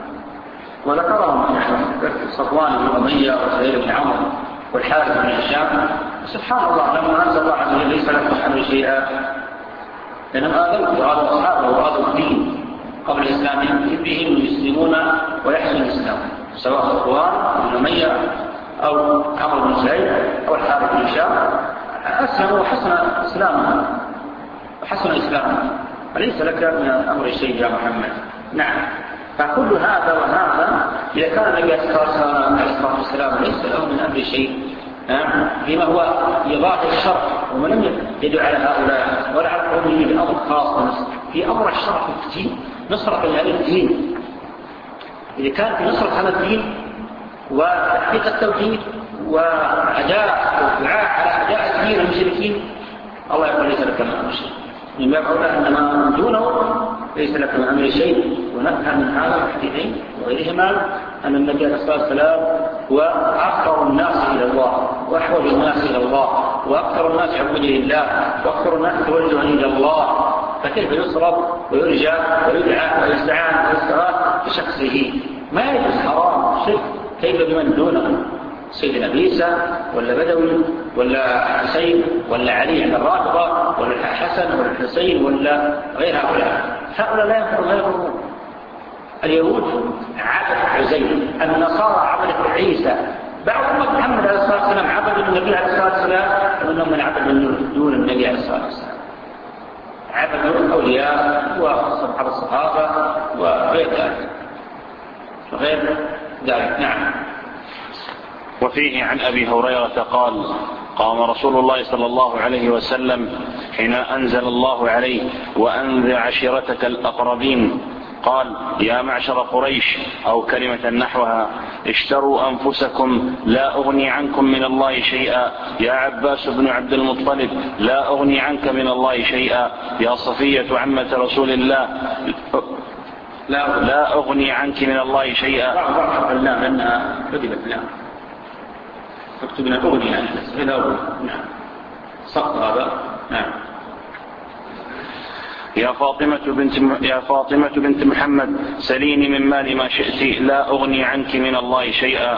وذكرهم صفوان بن أمية وسهيل بن عمرو والحارث بن هشام. سبحان الله لما أنزل الله عز وجل ليس لك محمد شيئا، لأنهم آذوا وآذوا أصحابه وآذوا الدين قبل الإسلام بهم يسلمون ويحسن الإسلام، سواء صفوان بن أمية أو عمرو بن سهيل أو الحارث بن هشام أسلموا وحسن إسلامهم وحسن إسلامهم، وليس لك من الأمر شيء يا محمد. نعم. فكل هذا وهذا إذا كان النبي عليه الصلاة والسلام ليس له من أمر شيء فيما هو يضاهي الشرع، ومن لم يدعو على هؤلاء ولا على قومه بأمر خاص ونصر في أمر الشرع في الدين، نصرة هذا الدين. إذا كان في نصرة هذا الدين وتحقيق التوحيد وأداء والدعاء على أداء الدين المشركين، الله يقول ليس لك من أمر شيء. مما يقول أن ما دونه ليس لك من أمر شيء. ونفهم من هذا الحديثين وغيرهما أن النبي عليه الصلاة والسلام هو أكثر الناس إلى الله وأحوج الناس إلى الله وأكثر الناس عبودة لله وأكثر الناس توجها إلى الله، فكيف يصرف ويرجى ويدعى ويستعان ويستغاث بشخصه؟ ما يجوز حرام شرك. كيف بمن دونه؟ سيدنا عيسى ولا بدوي ولا حسين ولا علي عند الرافضة ولا الحسن ولا الحسين ولا غير هؤلاء، هؤلاء لا ينفعون لا يضرون. اليهود عبدت عزير، النصارى عبدت عيسى، بعض أمة محمد عليه الصلاة والسلام عبدوا النبي عليه الصلاة والسلام ومنهم من عبد من دون النبي عليه الصلاة والسلام، عبدوا الأولياء وصحابة الصحابة وغير ذلك وغير ذلك. نعم. وفيه عن أبي هريرة قال قام رسول الله صلى الله عليه وسلم حين أنزل الله عليه وأنذر عشيرتك الأقربين قال يا معشر قريش أو كلمة نحوها اشتروا أنفسكم لا أغني عنكم من الله شيئا، يا عباس بن عبد المطلب لا أغني عنك من الله شيئا، يا صفية عمة رسول الله لا, لا أغني عنك من الله شيئا. لا لأنها كذبت لا اكتبنا أغني عنك إلى أغني. نعم سقط هذا. نعم. يا فاطمة بنت يا فاطمة بنت محمد سليني من مال ما شئت لا أغني عنك من الله شيئا.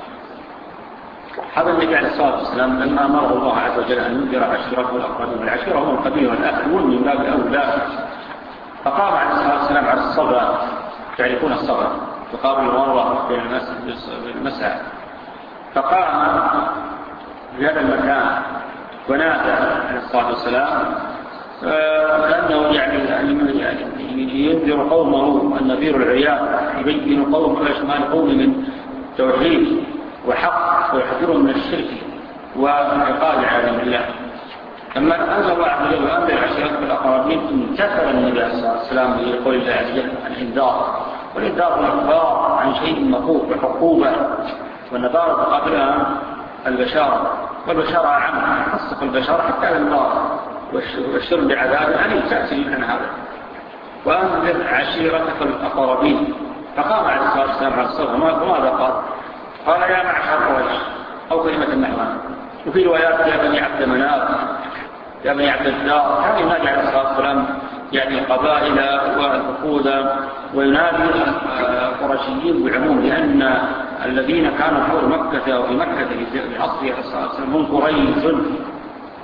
هذا النبي عليه الصلاة والسلام لما أمره الله عز وجل أن ينذر عشيرته والأقربين، والعشيرة هم القبيلة والأهلون من باب أولى، فقام عليه الصلاة والسلام على الصبا، تعرفون الصبا تقابل المروة بين المسعى، فقام في هذا المكان ونادى عليه الصلاة والسلام كأنه يعني ينذر قومه النذير العيان، يبين قومه ايش ما لقوم من توحيد وحق ويحذرهم من الشرك والعقاب على الله. لما أنزل الله عز وجل وأنزل عشيرتك الأقربين امتثل النبي عليه الصلاة والسلام لقول الله عز وجل الإنذار، والإنذار هو الإخبار عن شيء مخوف وعقوبة، والنذار تقابلها البشارة، والبشارة عامة تصف البشارة حتى النار والشر بعذاب أليم تأتي عن هذا. وأنذر عشيرتك الأقربين، فقام عليه الصلاة والسلام على الصلاة وماذا قال؟ قال يا معشر قريش أو كلمة نحوها. وفي روايات يا بني عبد مناف يا بني عبد الدار، كان ينادي عليه الصلاة والسلام يعني القبائل والفقود، وينادي القرشيين بعموم، لأن الذين كانوا حول مكة وفي مكة في عصر عليه الصلاة والسلام هم قريش،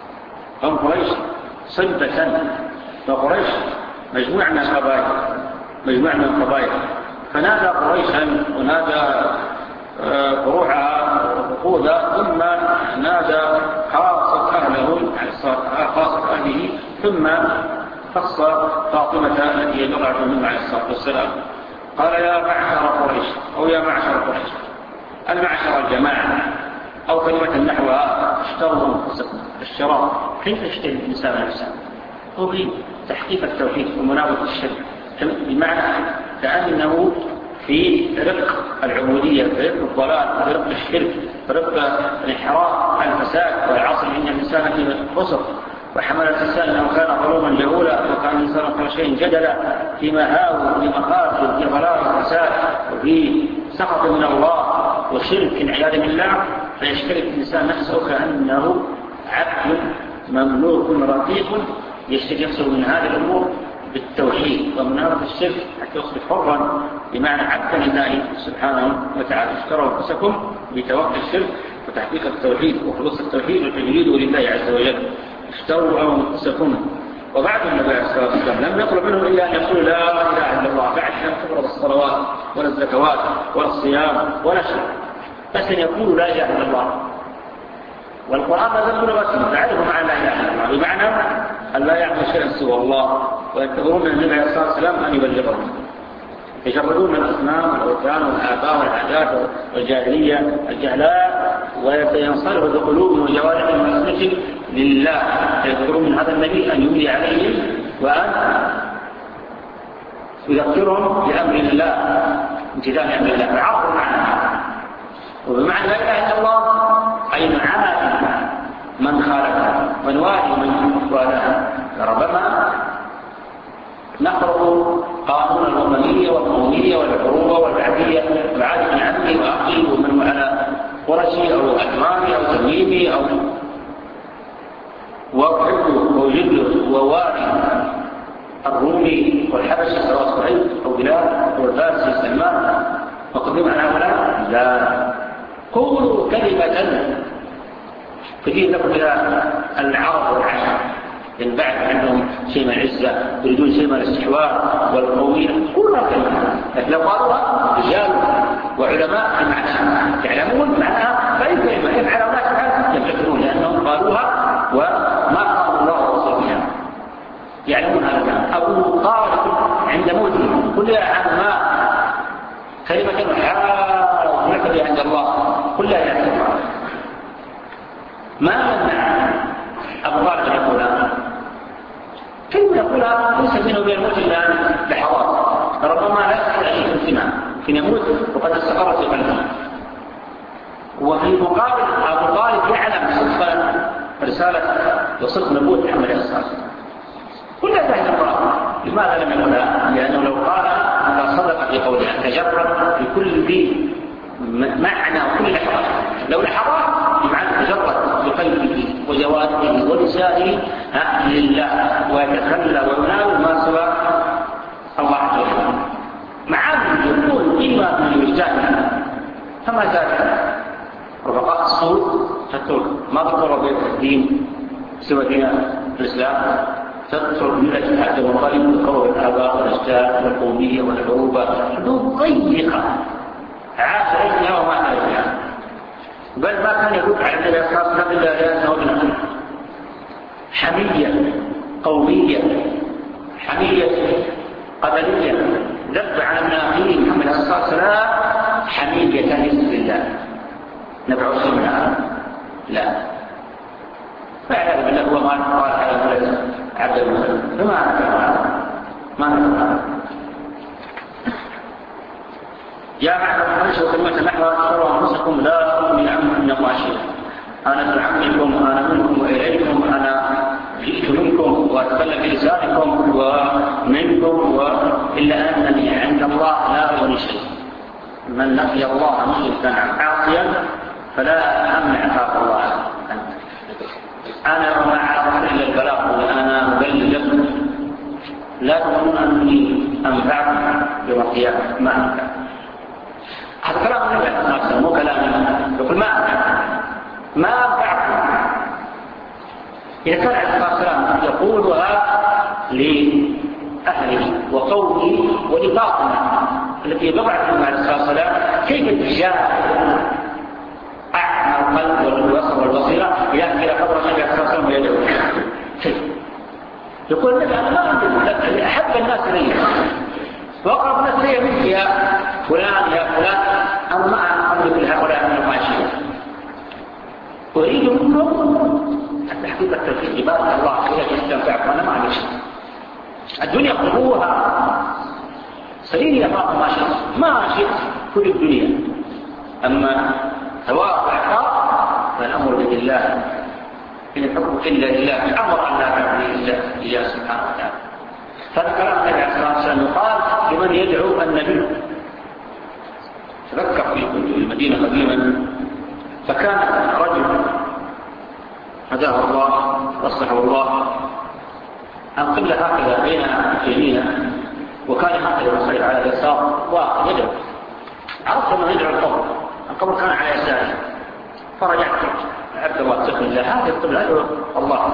هم قريش صلبة، فقريش مجموعة من القبائل مجموعة من القبائل، فنادى قريشا ونادى فروعها وفقودها، ثم نادى خاصة أهله خاصة أهله، ثم خص فاطمة التي هي بضعة منه عليه الصلاة والسلام. قال يا معشر قريش أو يا معشر قريش، المعشر الجماعة أو كلمة نحوها اشتروا أنفسكم. الشراء كيف يشتري الإنسان نفسه؟ هو بتحقيق التوحيد ومناولة الشرك، بمعنى كأنه في رق العبودية، في رق الضلال، في رق الشرك، في رق الانحراف، الفساد والعصر، إن الإنسان في خسر. وحمل الإنسان أنه كان ظلوما جهولا، وكان الإنسان كل شيء جدلا، في مهاوي وفي مخاطر وفي ضلال وفساد وفي سخط من الله وشرك عياذا بالله. فيشترك الإنسان نفسه كأنه عبد مملوك رقيق، يشتري نفسه من هذه الأمور بالتوحيد ومناولة الشرك حتى يصبح حرا، بمعنى عبدا لله سبحانه وتعالى. اشتروا أنفسكم بتوقي الشرك وتحقيق التوحيد وخلوص التوحيد وتجريده لله عز وجل. اشتروا أنفسكم. وبعد النبي عليه الصلاة والسلام لم يطلب منهم إلا أن يقولوا لا إله إلا الله، بعد أن تفرض الصلوات ولا الزكوات ولا الصيام ولا شيء، بس أن يقولوا لا إله إلا الله. والقرآن نزل بلغتهم فعرفوا معنى لا إله إلا الله، بمعنى أن لا يعبد شيئا سوى الله، وينتظرون من النبي عليه الصلاة والسلام أن يبلغهم. يجردون من الأصنام والأوثان والآباء والعادات والجاهلية الجهلاء، وينصرف بقلوبهم وجوارحهم وألسنتهم لله. يذكرون من هذا النبي أن يملي عليهم وأن يذكرهم بأمر الله، امتثال أمر الله، فعرفوا معناها. وبمعنى لا إله إلا الله أي نعاد من خالفها ونواجه من والاه. فربما نقرأ قانون الوطنية والقومية والعروبة والبعثية وعاد بن عمي وأخي ومن على قرشي أو أحمامي أو تميمي أو وأحبه وجده ووالي الرومي والحبشي سواء صهيب أو بلال أو الفارسي سلمان وقدم على هؤلاء. لا، قولوا كلمة تجيب لكم إلى العرب والعجم، إن بعد عندهم شيء من العزة يريدون شيء من الاستحواء والقومية، قولوا كلمة. لكن لو قالوها رجال وعلماء معناها يعلمون معناها فأي كلمة يفعل الله سبحانه يفكرون، لأنهم قالوها وما قال الله ورسوله يعلمون هذا الكلام. أبو طالب عند موته قل يا عما كلمة حال نكبي عند الله قل لا إله إلا الله. ما منع أبو طالب يقولها كلمة يقولها ليس بينه وبين الموت إلا لحظات، ربما لا يستطيع أن يستمع في يموت وقد استقرت في قلبه. وفي مقابل أبو طالب يعلم صدق رسالة وصدق نبوة محمد صلى الله عليه وسلم. قل لا إله إلا الله. لماذا لم يقولها؟ لأنه لو قال أن صدق في قولها تجرد بكل ذي معنى وكل لحظة. لو لحظات بمعنى تجرد بقلبه وجوارحه ولسانه لله ويتخلى ويناول ما سوى الله عز وجل، مع أن يقول إما من الوجدان فما زال رفقاء الصوت تترك ما تضر بين الدين سوى دين الإسلام، تترك ملة حتى وقالب القوم الآباء والأجداد والقومية والعروبة، حدود ضيقة عاش عليها وما عليها. بل ما كان يرد على النبي صلى الله عليه وسلم إلا لأنه ابن حمية قومية، حمية قبلية، ذب على ابن أخيه محمد صلى الله عليه وسلم حمية ليست لله نبع منها لا. فعلا بالله هو ما قال على ولد عبد المطلب فما نفعل ما نفعل. يا معشر قريش وكلمة نحو اشتروا أنفسكم لا أغني عنكم من الله شيئا، أنا ابن عمكم أنا منكم وإليكم، أنا جئت منكم وأتكلم بلسانكم ومنكم و... إلا أنني عند الله لا أغني شيء. من لقي الله مشركا عاصيا فلا أمنع عقاب الله عنه. أنا وما عرفت إلا البلاغ وأنا مبلغ، لا تظنون أني أنفعكم يوم القيامة، ما أنفع. هذا كلام النبي صلى الله عليه وسلم مو كلامي، يقول ما أنفع ما أنفعكم. إذا كان عليه الصلاة والسلام يقولها لأهله وقومه ولفاطمة التي بضعت مع الرسول صلى الله عليه وسلم كيف تجاهد أعمى القلب والبصر والبصيرة إلى قبر النبي صلى الله عليه وسلم ويدعو كيف؟ يقول النبي أنا ما عندي أحب الناس إلي وأقرب الناس إلي منك يا فلان يا فلان أنا ما أملك لهؤلاء من الماشية أريد منكم التحقيق التوحيد عبادة الله إلى يستنفعكم أنا ما أعمل شيء الدنيا قلوها سليل يا فاطمة ما شئت ما شئت كل الدنيا أما ثواب العقاب فالأمر بيد الله إن الحكم إلا لله أمر أن لا تعبد إلا إياه سبحانه وتعالى. هذا كلام النبي عليه الصلاة والسلام يقال لمن يدعو النبي. تذكر في المدينة قديما فكان رجل هداه الله نصحه الله القبلة هكذا بين يمينه وكان هكذا يصلي على اليسار ويدعو عرفت أنه يدعو القبر القبر كان على يساره فرجعت عبد الله تقول الله هذه القبلة أدعو الله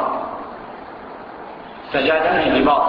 فجادلني بباطل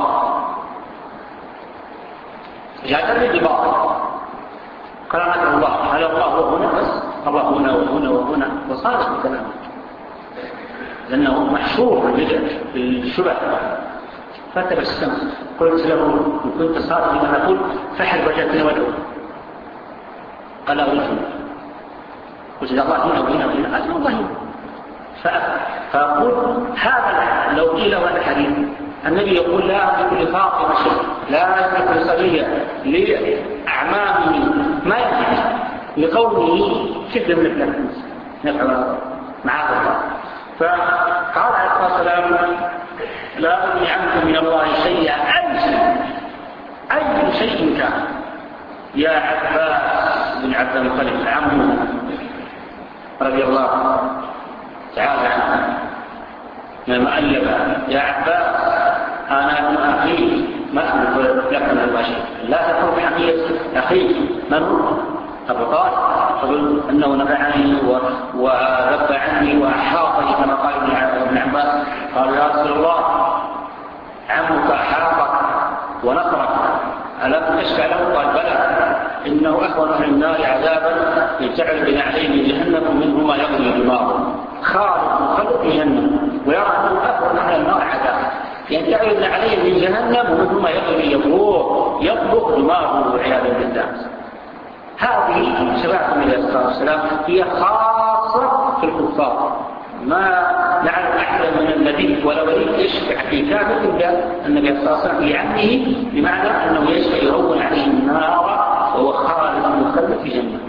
جادلني بباطل قال أنا أدعو الله هل الله هو هنا بس الله هنا وهنا وهنا وصادق بكلامه لأنه محشور بالشبه فتبسم قلت له إن كنت صادق لما أقول فحل وجهتني وادعو قال أريد قلت الله هنا وهنا وهنا قال الله هنا فأقول هذا لو قيل هذا الحديث النبي يقول لا أملك لفاطمة شيء لا أملك لصبية لأعمامه ما يملك لقوله كيف يملك لك نفعل معاذ الله فقال عليه الصلاة والسلام لا أغني عنكم من الله شيئا أي شيء أي شيء كان يا عباس بن عبد المطلب عمه رضي الله تعالى عنه لما ألف يا عباس أنا ابن أخي ما أملك لك من الله شيء لا تقول بحقيقة أخي من هو أبو طالب قبل أنه نفعني وذب عني وأحاطني كما قال ابن عباس قال يا رسول الله عمك أحاطك ونصرك ألم تشفع له؟ قال بلى إنه أهون أهل النار عذابا يجعل بنعليه من جهنم منهما يغلي دماغه خالد مخلد في جهنم ويرى أنه أهون أهل النار عذابا يجعل بنعليه من جهنم ومنهما يغلي يبوغ يطبخ دماغه والعياذ بالله. هذه شفاعة النبي صلى الله عليه وسلم هي خاصة في الكفار ما نعرف أحدا من النبي ولا ولي يشفع في كافر إلا النبي صلى الله عليه وسلم في عمه بمعنى أنه يشفع يهون عليه النار وهو خالد مخلد في جنة.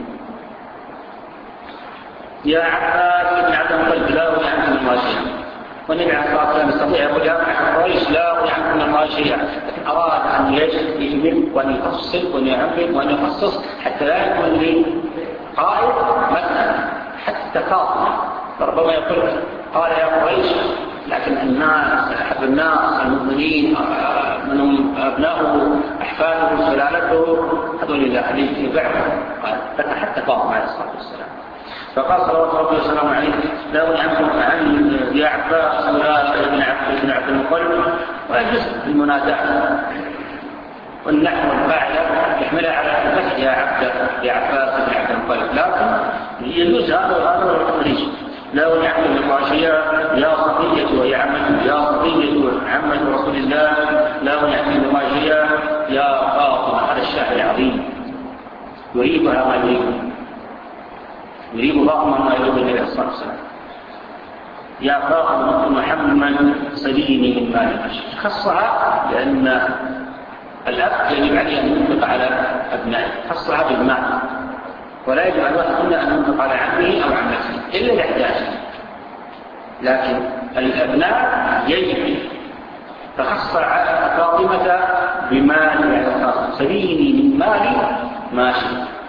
يا عباس بن عبد المطلب لا أغني عنكم من الله شيئا والنبي عليه الصلاة والسلام يستطيع يقول يا معشر قريش لا أغني عنكم من الله شيئا لكن أراد أن يجمل وأن يفصل وأن يعمل وأن يخصص حتى لا يكون لي قائد مثلا حتى فاطمة ربما يقول قال يا قريش لكن الناس أحب الناس المؤمنين منهم أبناؤه أحفاده سلالته هذول إلى حديث يبعهم قال حتى فاطمة عليه الصلاة والسلام فقال صلى الله عليه وسلم عليه لا أغني عنكم عن يا عباس ولا ابن عبد بن عبد المطلب ويجوز المناداة والنحو والفاعلة يحملها على الفتح يا عبد يا عباس بن عبد المطلب لكن يجوز هذا وهذا والتدريج لا أغني عنكم من الله شيئا يا صفية وهي عمة يا صفية عمة رسول الله لا أغني عنكم من الله شيئا يا فاطمة هذا الشاعر العظيم يريبها ما يريد يريد فاطمة ما يريد النبي صلى الله عليه وسلم يا فاطمة محمد سليني من مال المشي خصها لأن الأب يجب عليه أن ينفق على أبنائه خصها بالمال ولا يجب على الواحد إلا أن ينفق على عمه أو عمته إلا يحتاج لكن الأبناء يجب فخص فاطمة بمال سليني من مالي ماشي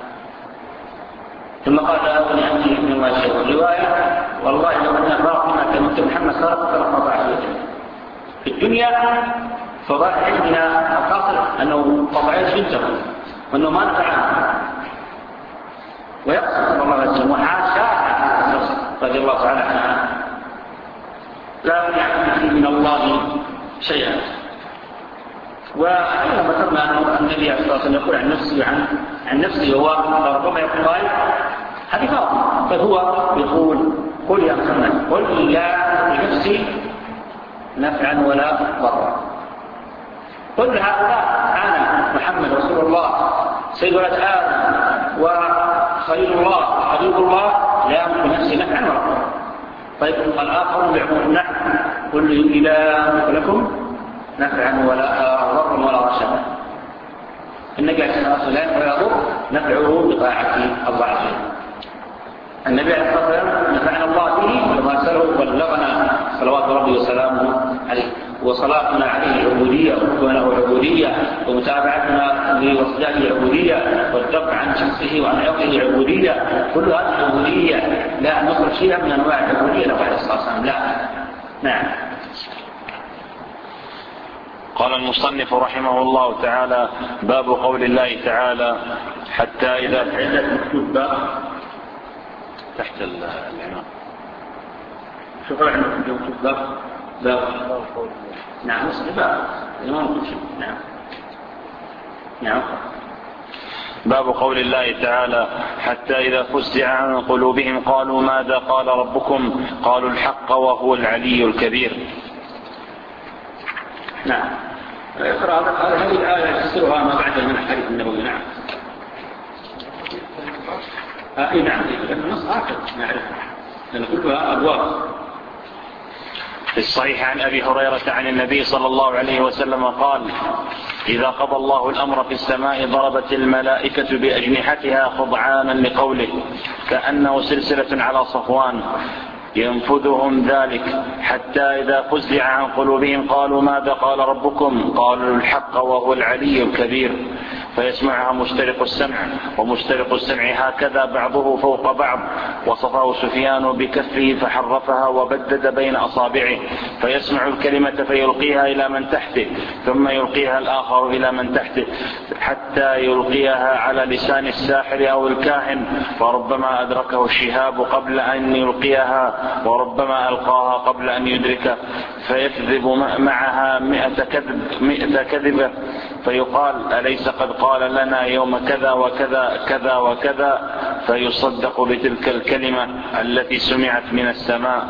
ثم قال لا أغني عنك من الله شيئا الرواية والله لو أن فاطمة كانت محمد صارت فرق في الدنيا فضاء عندنا الخاصر أنه قطعت بنته وأنه ما نفعها ويقصد صلى الله عليه وسلم وحاشا رضي الله تعالى عنها لا أغني عنك من الله شيئا وأيضا ذكرنا أن النبي صلى الله عليه وسلم يقول عن نفسه عن عن نفسه وهو ربما يقول قائل هذه باطل، فهو يقول قل يا محمد قل لا لنفسي نفعا ولا ضرا. قل هؤلاء أنا محمد رسول الله سيد ولد آدم وخليل الله وحبيب الله لا أملك نفسي نفعا ولا ضرا. طيب الآخر يقول نعم قل لا أملك لكم نفعا ولا ضرا ولا رشدا. النبي عليه الصلاة والسلام لا يضر نفعه بطاعة الله عز وجل. النبي عليه الصلاة والسلام نفعنا الله به ولما سأله بلغنا صلوات ربي وسلامه عليه، وصلاتنا عليه عبودية وحبنا له عبودية ومتابعتنا لوصلاته عبودية والدفع عن شخصه وعن عقله عبودية. كل هذه عبودية لا نخرج فيها من أنواع العبودية له عليه الصلاة والسلام. لا. نعم. قال المصنف رحمه الله تعالى باب قول الله تعالى حتى إذا مكتوب باب تحت العنوان شوف عندك مكتوب باب باب نعم باب الإمام نعم نعم باب قول الله تعالى حتى إذا فزع عن قلوبهم قالوا ماذا قال ربكم قالوا الحق وهو العلي الكبير. نعم. اقرأ هذه الآية تفسرها ما بعد من الحديث النبوي. نعم. آه نعم. النص آخر نعرف لأن كلها أبواب. في الصحيح عن أبي هريرة عن النبي صلى الله عليه وسلم قال إذا قضى الله الأمر في السماء ضربت الملائكة بأجنحتها خضعانا لقوله كأنه سلسلة على صفوان ينفذهم ذلك حتى إذا فزع عن قلوبهم قالوا ماذا قال ربكم قالوا الحق وهو العلي الكبير فيسمعها مسترق السمع ومسترق السمع هكذا بعضه فوق بعض. وصفه سفيان بكفه فحرفها وبدد بين أصابعه فيسمع الكلمة فيلقيها إلى من تحته ثم يلقيها الآخر إلى من تحته حتى يلقيها على لسان الساحر أو الكاهن وربما أدركه الشهاب قبل أن يلقيها وربما ألقاها قبل أن يدركه فيكذب معها مئة كذب مئة كذبة فيقال أليس قد قال لنا يوم كذا وكذا كذا وكذا فيصدق بتلك الكلمة التي سمعت من السماء.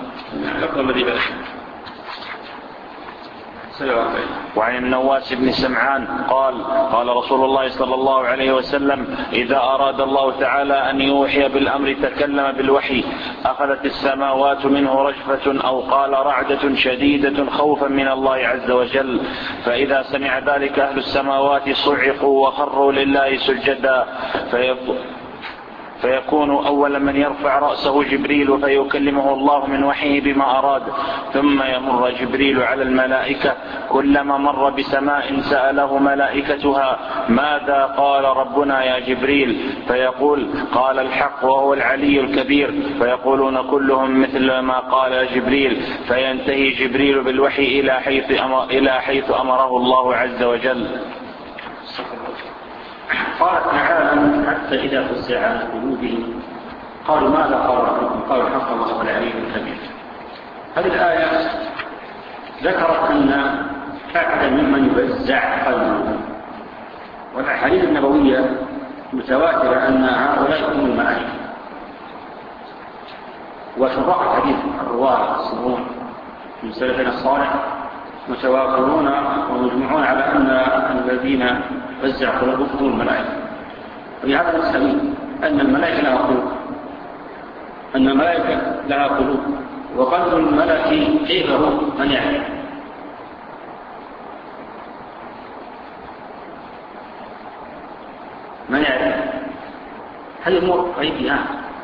وعن النواس بن سمعان قال قال رسول الله صلى الله عليه وسلم إذا أراد الله تعالى أن يوحي بالأمر تكلم بالوحي أخذت السماوات منه رجفة أو قال رعدة شديدة خوفا من الله عز وجل فإذا سمع ذلك أهل السماوات صعقوا وخروا لله سجدا فيقول فيكون أول من يرفع رأسه جبريل فيكلمه الله من وحيه بما أراد ثم يمر جبريل على الملائكة كلما مر بسماء سأله ملائكتها ماذا قال ربنا يا جبريل فيقول قال الحق وهو العلي الكبير فيقولون كلهم مثل ما قال جبريل فينتهي جبريل بالوحي إلى حيث أمر إلى حيث أمره الله عز وجل. قال تعالى حتى إذا فزع عن قلوبهم قالوا ماذا قال ربكم قالوا الحق وهو العلي الكبير. هذه الآية ذكرت أن أحد ممن يفزع قلبه والأحاديث النبوية متواترة أن هؤلاء هم الملائكة وشراح الحديث الرواة الصنون من سلفنا الصالح متوافرون ومجمعون على أن الذين فزع قلوبهم هم الملائكة. ولهذا نستمع أن الملائكة لها قلوب أن الملائكة لها قلوب وقلب الملك كيف هو من يعلم. من يعلم هذه أمور غيبية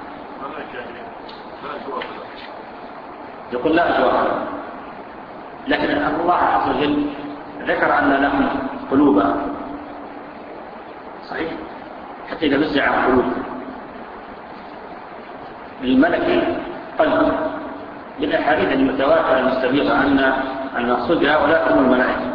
يقول لا أجواب لكن الله عز وجل ذكر أن لهم قلوبا صحيح حتى إذا فزع عن قلوب للملك قلب بالأحاديث المتواترة المستبيقة أن المقصود هؤلاء هم الملائكة.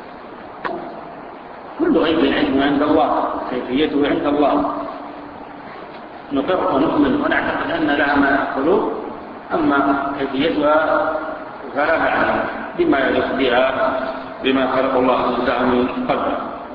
كل غيب علم عند الله كيفيته عند الله نقر ونؤمن ونعتقد أن لها قلوب أما كيفيتها فلا نعلم بما يليق بها بما خلق الله أجزاء من قبل.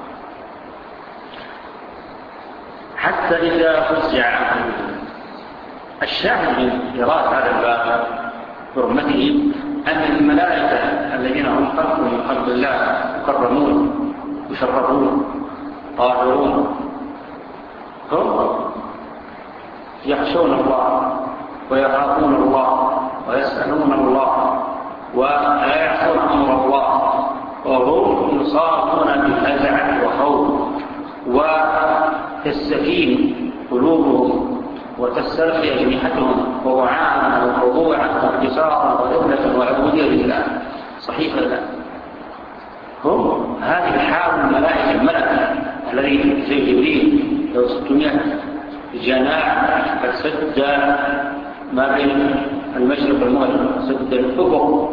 حتى إذا فزع عنه. الشاهد من دراسة هذا الباب برمته أن الملائكة الذين هم خلق من خلق الله مكرمون مشرفون طاهرون هم يخشون الله ويخافون الله ويسألون الله ولا يعصون أمر الله وهم يصابون بالفزع وخوف وتستكين قلوبهم وتسترخي أجنحتهم ووعاء وخضوعا وانكسارا وذلة وعبودية لله. صحيح ولا؟ هم هذه حال الملائكة الملك الذي زي جبريل لو ستمائة جناح قد سد ما بين المشرق والمغرب سد الأفق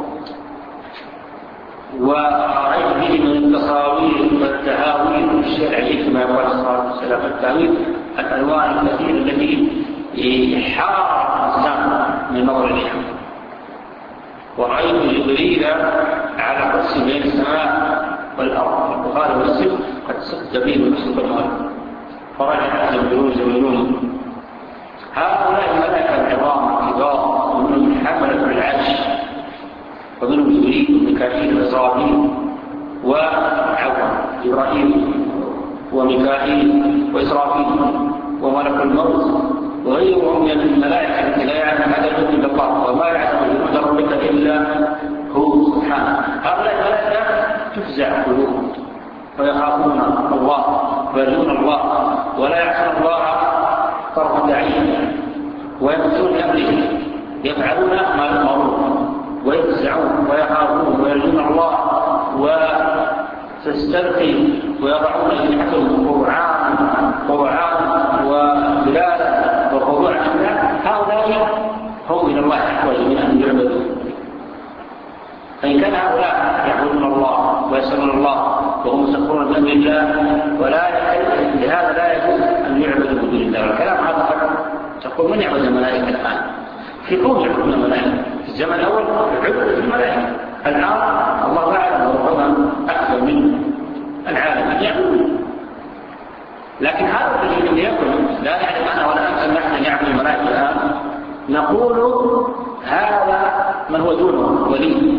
ورأيت به من التصاوير والتهاوير الشرعية كما يقول صلى الله عليه وسلم التهاوير الألوان الكثيرة التي حار الإنسان من نظر إليها. ورأيت جبريل على قدس بين السماء والأرض وقال والسب قد سد به المشرق والمغرب فرجع زميلون زميلون. هؤلاء الملائكة العظام الكبار ومنهم حملة العرش ومنهم جبريل وميكائيل وإسرافيل وعفوا إبراهيم وميكائيل وإسرافيل وملك الموت وغيرهم من الملائكة التي لا يعلم عددهم إلا الله وما يعلم جنود ربك إلا هو سبحانه. هؤلاء الملائكة تفزع قلوبهم ويخافون الله ويرجون الله ولا يعصون الله طرفة عين ويمسون بأمره يفعلون ما يؤمرون ويفزعون ويخافون ويرجون الله وتسترخي ويضعون أجنحتهم قرعان قرعان وبلالا وخضوعا لله. هؤلاء هم إلى الله أحوج من أن يعبدوا. فإن كان هؤلاء يعبدون الله ويسألون الله وهم مسخرون بأمر الله ولا لهذا لا يجوز أن يعبدوا بدون الله. والكلام هذا فقط تقول من يعبد الملائكة الآن؟ في قوم يعبدون الملائكة في الزمن الأول يعبدوا الملائكة. الآن الله أعلم وربما أكثر من العالم يعبدون. لكن هذا الذي لم يكن لا نعلم أنا ولا أنت أن نحن يعبد الملائكة الآن نقول هذا من هو دونه ولي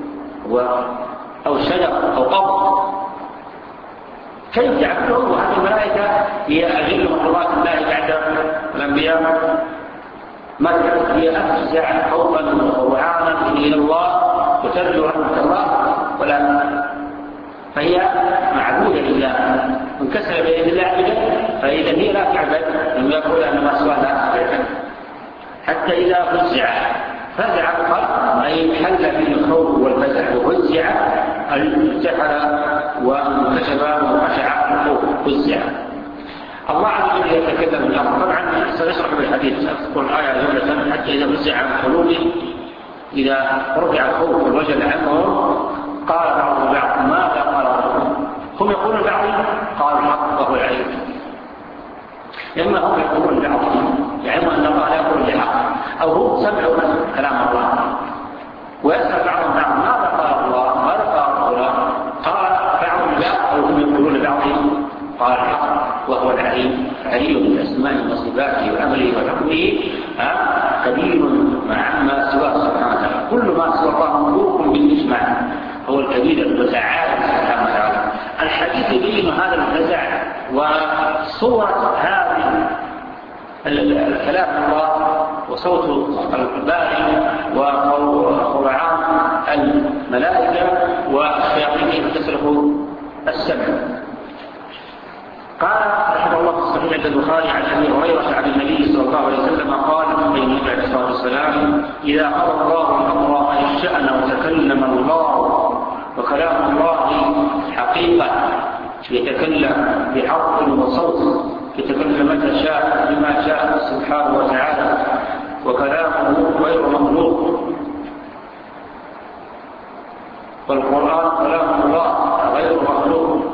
أو شجر أو قبر كيف يعبدون وهذه الملائكة هي أجل مخلوقات الله بعد الأنبياء مثل هي أفزع خوفا ووعانا إلى الله وترجو رحمة الله ولا فهي معبودة لله منكسرة بيد الله عبدا فإذا هي لا تعبد لم يقول أن ما سوى لا تعبد حتى إذا فزع فزع القلب أي حل فيه الخوف والفزع وفزع الجحل وانكشف وخشع الخوف فزع. الله عز وجل يتكلم الأمر طبعا سنشرح بالحديث سأذكر الآية جملة حتى إذا فزع عن قلوبهم إذا رفع الخوف والوجل عنهم قال بعضهم بعض ماذا قال ربكم هم يقولون بعضهم قال الحق وهو العليم. إما هم يقولون بعضهم يعلمون أن الله لا يقول الحق أو هم سمعوا كلام الله ويسأل بعضهم بعض ماذا قال الله ماذا قال الله قال بعضهم بعض أو هم يقولون بعضهم قال الحق وهو العليم عليم بأسمائه وصفاته وأمره وحكمه كبير مع ما سواه سبحانه وتعالى. كل ما سوى الله مخلوق بالإجماع هو الكبير المتعال سبحانه وتعالى. الحديث يبين هذا الفزع وصورة هذه الكلام الله وصوت الباري وخضعان الملائكة والشياطين تصرف السمع. قال رحمه الله في الصحيح عند البخاري عن ابي هريره عن النبي صلى الله عليه وسلم قال بين النبي عليه الصلاه والسلام اذا قضى الله الامر ان الشان وتكلم الله وكلام الله حقيقه يتكلم بحرف وصوت يتكلم متى شاء بما شاء سبحانه وتعالى وكلامه غير مخلوق والقرآن كلام الله غير مخلوق.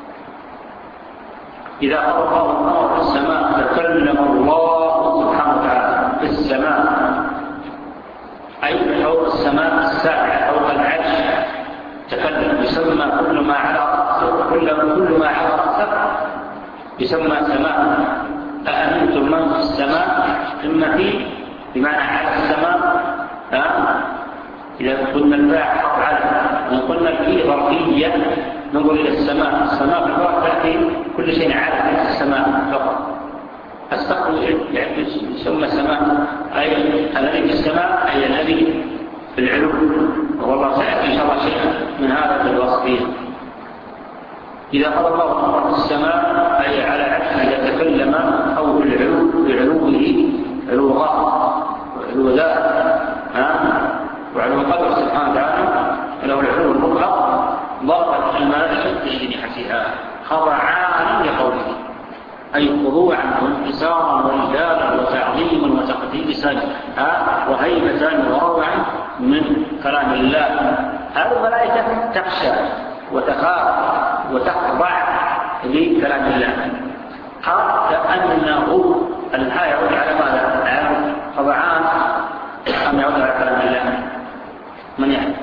إذا قضى الله الأمر في السماء تكلم الله سبحانه وتعالى في السماء أي فوق السماء السابعة فوق العرش تكلم يسمى كل ما على رأسه كل كل ما على رأسه يسمى سماء. أأمنتم من في السماء إما في بمعنى على السماء. ها إذا قلنا الفاعل حط على وإن قلنا في ظرفية ننظر إلى السماء. السماء في الواقع تأتي كل شيء عالي في السماء فقط. السقف يعني يسمى سماء أي الذي في السماء أي الذي في العلو. والله سيأتي إن شاء الله شيء من هذا بالوصفية. إذا قال الله أمر في السماء أي على عكس إذا تكلم أو بالعلو بعلوه علو غاء وعلو ذات وعلو قدر سبحانه وتعالى له العلو المطلق. ضربت الملائكة بأجنحتها خضعانا لقوله أي خضوعا وانكسارا وإجلالا وتعظيما وتقديسا وهيبة وروعا من كلام الله. هذه الملائكة تخشى وتخاف وتخضع لكلام الله. قال كأنه الآية يعود على ماذا؟ خضعان أم يعود على كلام الله؟ من يعني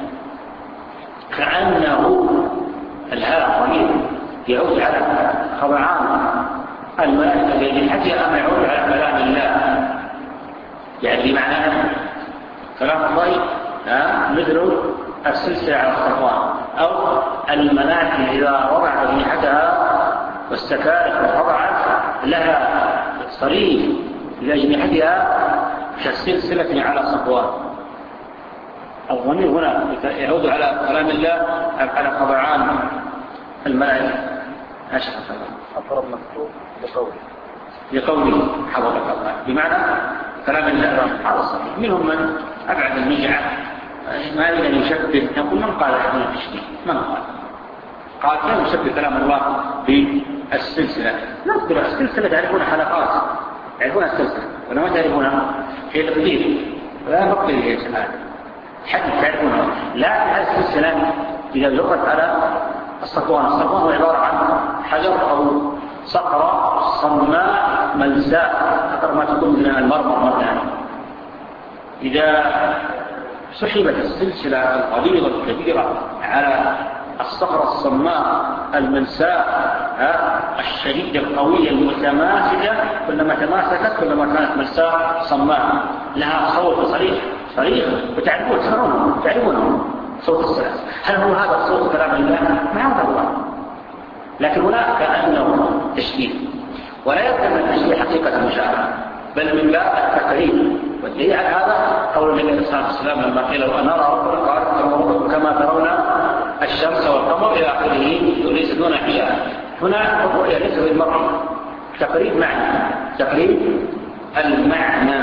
كأنه الهاء ضمير يعود على خضعان الملائكة بأجنحتها أم يعود على كلام الله؟ يعني بمعنى كلام الله مثل السلسلة على الصفوان أو الملائكة إذا وضعت أجنحتها واستكانت وخضعت لها صريح بأجنحتها كالسلسلة على الصفوان. الضمير هنا يعود على كلام الله على خضعان الملائكة. أشهد أطرب مكتوب بقوله بقوله حفظك الله بمعنى كلام الله هذا صحيح. منهم من أبعد المجعة ما يريد أن يشبه يقول من قال يحمل التشبيه من قال قال كان يشبه كلام الله بالسلسلة. نذكر السلسلة تعرفون حلقات تعرفون السلسلة ولا ما تعرفونها هي تقدير لا نقدر هي سؤال حد تعرفونها. لا هذه السلسلة إذا جرت على الصفوان الصفوان هو عبارة عن حجر أو صخرة صماء ملساء أكثر ما تكون من المرمر مثلا. إذا سحبت السلسلة الغليظة الكبيرة على الصخرة الصماء الملساء الشديدة القوية المتماسكة كلما تماسكت كلما كانت ملساء صماء لها صوت صريح صريح وتعرفون تسمعونه تعرفونه صوت السلام. هل هو هذا صوت كلام الله؟ ما هذا الله. لكن هناك كأنه تشبيه ولا يمكن التشبيه حقيقة مشاعرة بل من باب التقريب. والدليل على هذا قول النبي صلى الله عليه وسلم لما قيل له أنا أرى ربنا قال كما ترون الشمس والقمر إلى آخره ليس دون حجاب. هنا الرؤية ليس بالمرء تقريب معنى تقريب المعنى.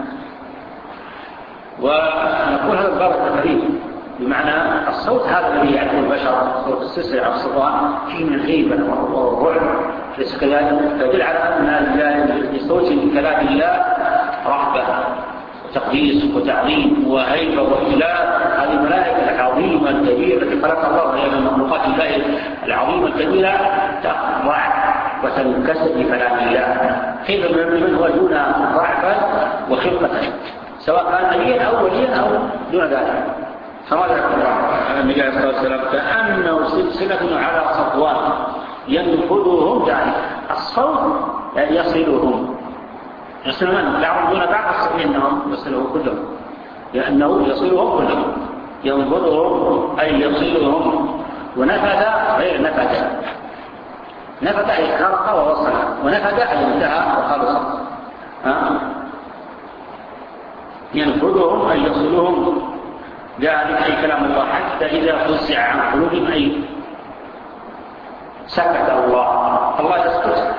ونقول هذا الباب التقريب بمعنى الصوت هذا الذي يعرفه البشر صوت السلسلة على الصفوان فيه من الغيبة والرعب ليس كذلك تدل على أن لصوت كلام الله رحبة وتقديس وتعظيم وهيبة وإجلال. هذه الملائكة العظيمة الكبيرة التي خلق الله هي من مخلوقات الله العظيمة الكبيرة تخضع وتنكسر بكلام الله. كيف من هو دون ضعفا وخفة سواء كان نبيا أو وليا أو دون ذلك. فماذا يقول النبي عليه الصلاة والسلام كأنه سلسلة على صفوان ينفذهم ذلك الصوت يعني يصلهم يصلهم بعضهم دون بعض إنهم يصلهم كلهم لأنه يصلهم كلهم ينفذهم أي يصلهم. ونفذ غير نفذ نفذ أي خرق ووصل ونفذ أي انتهى وخلص. ينفذهم أي يصلهم ذلك أي كلام الله حتى إذا فزع عن قلوبهم أي سكت الله الله يسكت.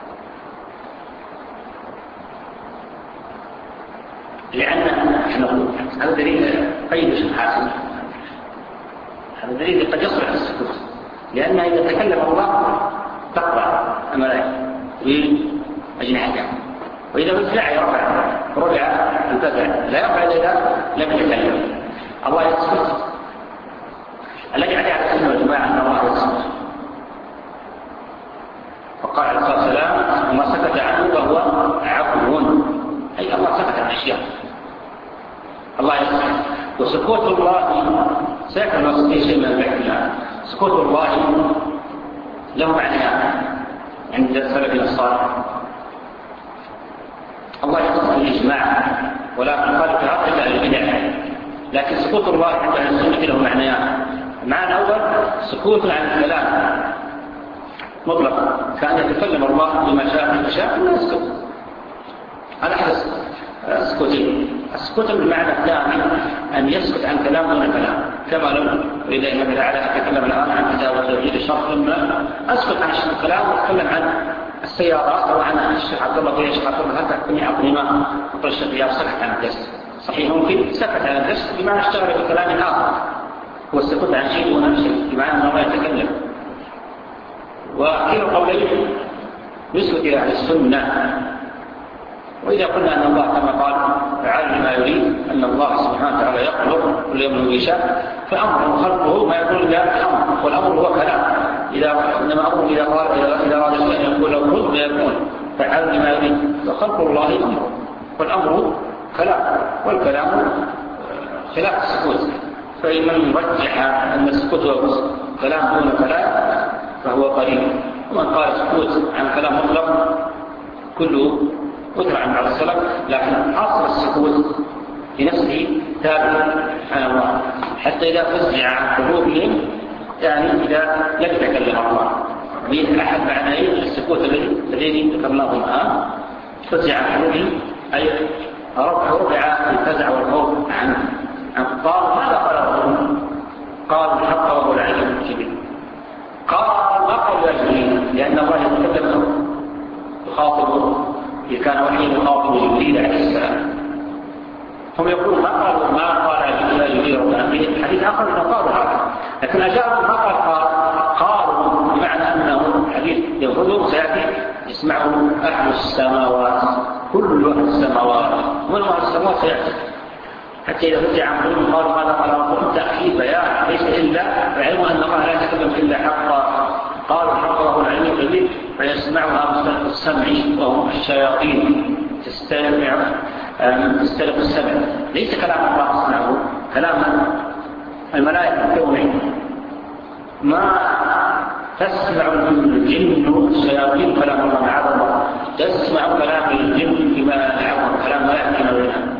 لأن هذا دليل قيد حاسم هذا دليل قد يصلح السكوت لأن إذا تكلم الله تقطع الملائكة بأجنحتها وإذا فزع يرفع رجع انتزع لا يرفع إذا لم يتكلم الله يسكت. الذي عليه على السنة والجماعة أن الله يسكت. وقال عليه الصلاة والسلام وما سكت عنه فهو عفو أي الله سكت عن أشياء الله يسكت. وسكوت الله سيكون نص في شيء من البحث. سكوت الله له معنيان عند سلفنا الصالح. الله يخص بالإجماع ولا يقال في إلا البدع، لكن سكوت الله عند أهل السنة له معنيان. المعنى الأول سكوت عن الكلام مطلقا، كأن يتكلم الله بما شاء فشاء ولا يسكت. هذا حدث سكوتين. السكوت بالمعنى الثاني أن يسكت عن كلام دون كلام، كما لو إذا النبي تعالى أتكلم الآن عن كتاب وتوحيد الشرع لما أسكت عن الكلام وأتكلم عن السيارات أو عن الشيخ عبد الله ويا الشيخ عبد الله حتى أكتمي عظيمة قل الشيخ رياض سكت عن الدرس. صحيح ممكن سكت عن الدرس بمعنى اشتغل بكلام آخر، هو السكوت عن شيء دون شيء بمعنى أنه لا يتكلم. وكلا القولين يسكت إلى أهل السنة. وإذا قلنا أن الله كما قال تعالى ما يريد أن الله سبحانه وتعالى يخلق كل يوم يشاء، فأمره خلقه ما يقول إلا الأمر، والأمر هو كلام. إذا إنما أمره إذا قال إذا أراد شيئا يقول له كن فيكون، فعل ما يريد. فخلق الله أمر والأمر كلام، والكلام خلاف السكوت. فمن رجح أن السكوت هو كلام دون كلام فهو قريب، ومن قال سكوت عن كلام مطلق كله أثر عن بعض السلف، لكن أصل السكوت في نفسه ثابت سبحان الله، حتى إذا فزع عن قلوبهم، يعني إذا لم يتكلم الله من أحد معنى السكوت الذين ذكرناهم الآن، فزع عن قلوبهم أي رفع الفزع والخوف عنه. قال ماذا قال ربهم؟ قال الحق وهو العليم الكبير. قال ما قال يا جبريل، لأن الله يتكلم يخاطبه إذا كان وحي يخاطب جبريل عليه السلام. هم يقولون ما قالوا ما قال يا جبريل ربنا في حديث آخر أنه قالوا هذا، لكن أجابوا ما قال قال قالوا بمعنى أنه حديث ينفذهم سيأتي يسمعه أهل السماوات، كل أهل السماوات ومن أهل السماوات سيأتي، حتى إذا فتح عن قلوبهم قالوا ماذا قال ربهم تأكيد بيان ليس إلا علم أن الله لا يتكلم إلا حقا. قالوا الحق وهو العلم الكبير، فيسمعها مستلق السمع وهم الشياطين تستمع مستلق السمع. ليس كلام الله يسمعه، كلام الملائكة الكونين. ما تسمع الجن الشياطين كلام الله معاذ الله، تسمع كلام الجن بما يعظم كلام ما يأتي بينهم،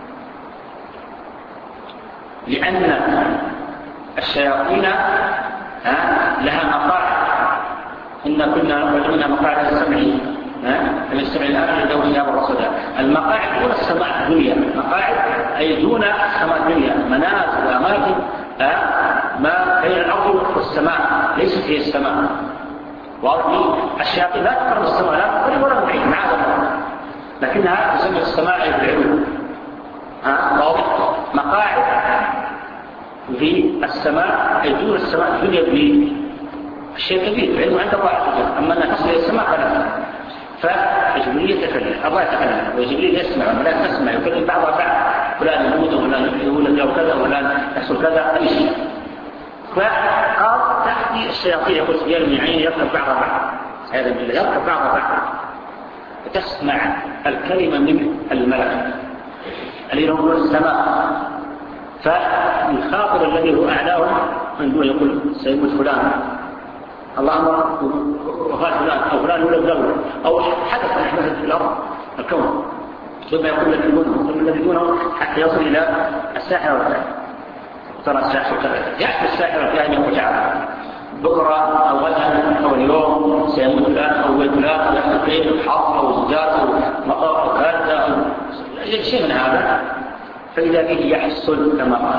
لأن الشياطين لها مقاعد. إن كنا نخرج منها مقاعد السمع من السمع الآخر له شهاب الرصد. المقاعد دون السماء الدنيا، مقاعد أي دون السماء الدنيا، منازل وأماكن ما بين الأرض والسماء، ليست هي السماء. وأرضي الشياطين لا تقرب السماء لا تقرب ولا تبعد معاذ الله، لكنها تسمى السماء بالعلو. واضح؟ مقاعد في السماء أي دون السماء الدنيا بالشيء كبير علم عند الله عز وجل. أما أنها تصل إلى السماء فلا. فجبريل يتكلم، الله يتكلم وجبريل يسمع ولا تسمع، يكلم بعضها بعض، فلان يموت وفلان يولد أو كذا وفلان يحصل كذا أي شيء. فقال تأتي الشياطين يقول يرمي عين يركب بعضها بعض، هذا بالله يركب بعضها بعض، وتسمع الكلمة من الملك الذي هو السماء. فالخاطر الذي هو أعلاه من دون يقول سيموت فلان، الله أمر وفاة فلان أو فلان يولد له أو حدث أحدث في الأرض الكون، ثم يقول الذي دونه ثم الذي دونه حتى يصل إلى الساحر والكاهن. ترى الساحر وكذا يأتي الساحر والكاهن يقول تعالى بكرة أو غدا أو اليوم سيموت فلان أو ولد فلان أو يحدث بين الحرب أو الزجاج أو مطار أو كذا أو شيء من هذا، فإذا به يحصل كما قال.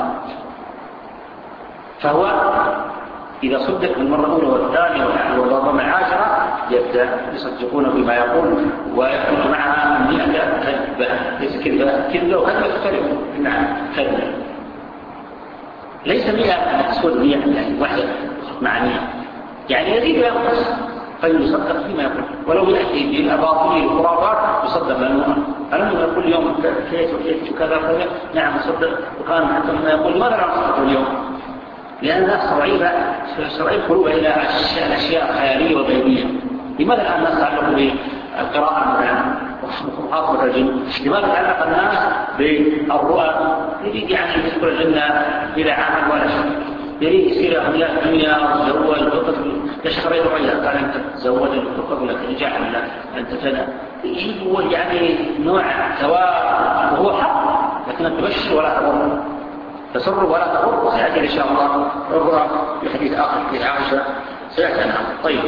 فهو إذا صدق من مرة الأولى والثانية والرابعة العاشرة يبدأ يصدقون بما يقول ويكون معها مئة كذبة، ليس كذبة كذبة وكذبة تختلف. نعم كذبة ليس مئة مقصود مئة يعني واحدة معنية، يعني يزيد وينقص فيصدق فيما يقول، ولو يأتي بالأباطيل الخرافات يصدق لأنه ألم يقول اليوم كيف وكيف وكذا وكذا. نعم يصدق، وكان حتى ما يقول لماذا لا نصدق اليوم؟ لأن الناس صعيبة صعيب قلوبها إلى الأشياء الخيالية والغيبية. لماذا الآن الناس تعلقوا بالقراءة مثلا ومخاطبة الجن؟ لماذا تعلق الناس بالرؤى؟ يريد يعني يدخل الجنة بلا عمل ولا شيء. يريد يصير أغنياء الدنيا وتزوج وتطلب يشتري رؤيا، قال أنت تتزوج وتطلب لك رجع ولا أنت كذا، هو يعني نوع ثواب وهو حق، لكن تبشر ولا تضر، تسر ولا تضر. وسيأتي إن شاء الله عبرة في حديث آخر في عائشة سيأتي عنها. طيب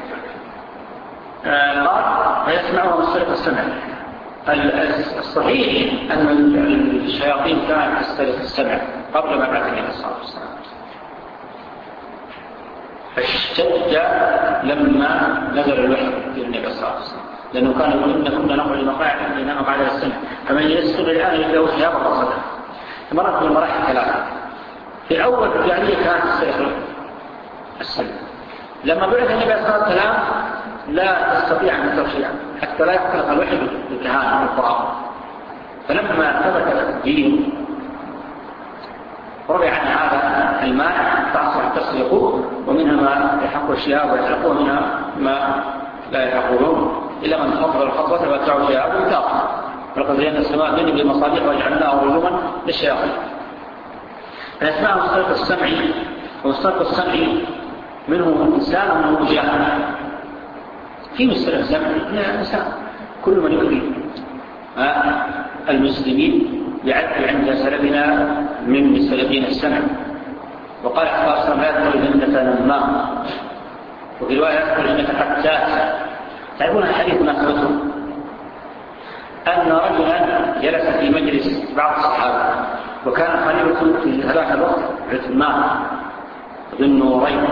آه قال فيسمعه السلف السمع. الصحيح أن الشياطين كانت تستلف السمع قبل ما بعث النبي صلى الله عليه وسلم، فاشتد لما نزل الوحي للنبي صلى الله عليه وسلم، لأنه كان يقول إن كنا نقعد المقاعد لأننا بعد السنة، فمن يسلم الآن يبدأ شهاب الرصد. مرت من المراحل ثلاثة. في أول الجاهلية كانت تستلف السمع، لما بعث النبي صلى الله عليه وسلم لا تستطيع أن ترشيع حتى لا يختلف الوحي بالكهانة والقرآن. فلما ثبت الدين ربع عن هذا المانع فأصبح تسرقه، ومنها ما يحق الشهاب ويحرقه، ومنها ما لا يحقون إلا من فضل الخطوة ويتبع الشهاب ويتاقى. ولقد زينا السماء الدنيا بمصابيح وجعلناها رجوما للشياطين. فيسمعه السلف السمعي، والسلف السمعي منه إنسان ومنه جاهل. في مستلف السمعي هنا إنسان كل من يؤذي المسلمين يعد عند سلفنا من سلفين السمع. وقال أحبار السلام لا يدخل جنة نمام، وفي رواية يدخل جنة حتات. تعرفون الحديث ما ثبته أن رجلا جلس في مجلس بعض الصحابة، وكان خليفة في هذاك الوقت عثمان ذو النورين،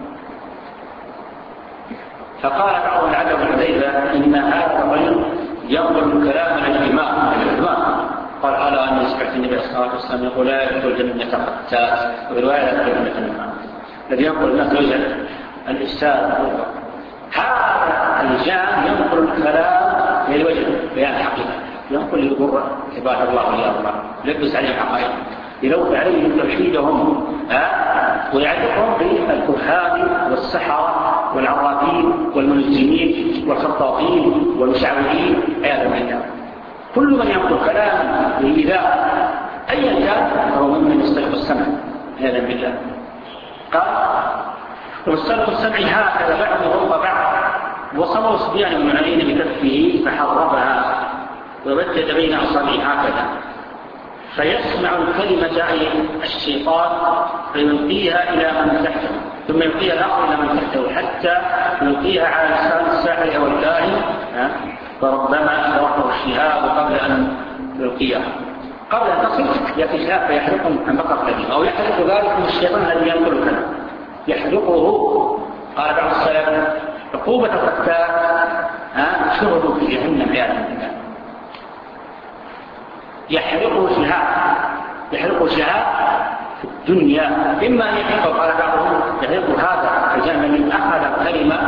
فقال بعض العدو الحذيفة إن هذا الرجل ينقل كلام الإمام العثمان. قال ألا أني سمعت النبي صلى الله عليه وسلم يقول لا يدخل جنة قتات، وفي رواية لا يدخل جنة الإمام الذي ينقل الناس وجه الإفساد. هذا الجان ينقل الكلام في الوجه بيان الحقيقة، ينقل يضر عباد الله وليا الله، يلبس عليهم حقائق، يلوث عليهم توحيدهم ويعلقهم بالكهان والسحرة والعرافين والمنجمين والخطاطين والمشعوذين عياذا بالله. كل من ينقل كلام لإيذاء أيا كان فهو ممن يستلق السمع عياذا بالله. قال واستلق السمع هكذا بعض ضرب بعض، وصلوا صبيان من عينين بكفه فحربها وبدد بين أصابعه هكذا، فيسمع الكلمة أي الشيطان فيلقيها إلى من تحته، ثم يلقيها الآخر إلى من تحته، حتى يلقيها على لسان الساحر أو الكاهن، فربما يوقع الشهاب قبل أن يلقيها، قبل أن تصل يأتي شهاب فيحرقهم عن بقر كلمة، أو يحرق ذلك من الشيطان الذي ينقل الكلام يحرقه. قال بعض السلف عقوبة القتال شغل في جهنم عياذا بالله، يحرقه شهاب، يحرقه شهاب في الدنيا، إما أن يحرقه قال بعضهم يحرقه هذا الجانب من أخذ كلمة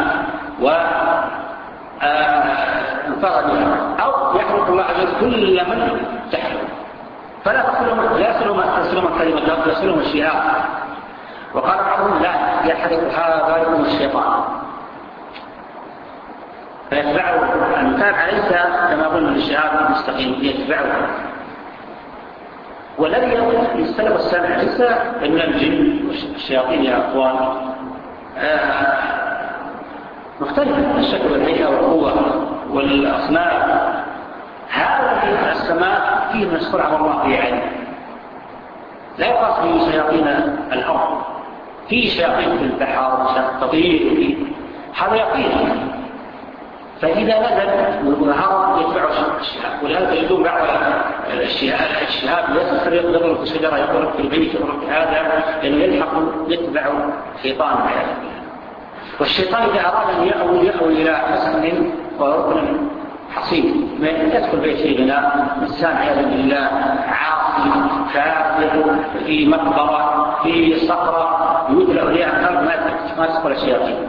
وانفرد بها، أو يحرق الله عز وجل كل من تحرق، فلا تسلم لا تسلم الكلمة تسلم الشهاب. وقال بعضهم لا يحرق هذا ذلك الشيطان فيتبعه المتابع ليس كما قلنا الشهاب المستقيم، يتبعه. والذي يستلب السمع ليس من الجن والشياطين يا أخوان، آه مختلفة الشكل والهيئة والقوة والأصناف. هذا في السماء فيه من السرعة والله في علم، لا يقاس به شياطين الأرض، في شياطين في البحر تطير فيه، هذا يقين. فإذا نزل وهرب يتبع الشهاب، ولهذا تجدون بعض الشهاب يسفر يضرب في الشجرة، يضرب في البيت، يضرب في هذا، لأنه يلحق يتبع شيطان عياذا بالله. والشيطان إذا أراد أن يأوي يأوي إلى حسن وركن حصين، ما يدخل بيت في غناء إنسان عياذا بالله عاصي كافر في مقبرة في صخرة يوجد أولياء الأرض ما تدخل الشياطين،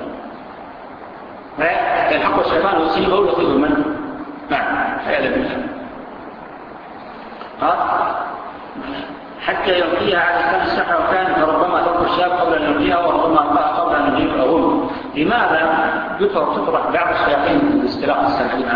فيلحق الشيطان ويصيبه ويصيب من معه عياذا بالله. حتى يلقيها على لسان السحر وكان فربما تلقى الشاب قبل أن يلقيها وربما ألقاها قبل أن يلقيها هم. لماذا يطرح تطرح بعض الشياطين باستلاق السمع؟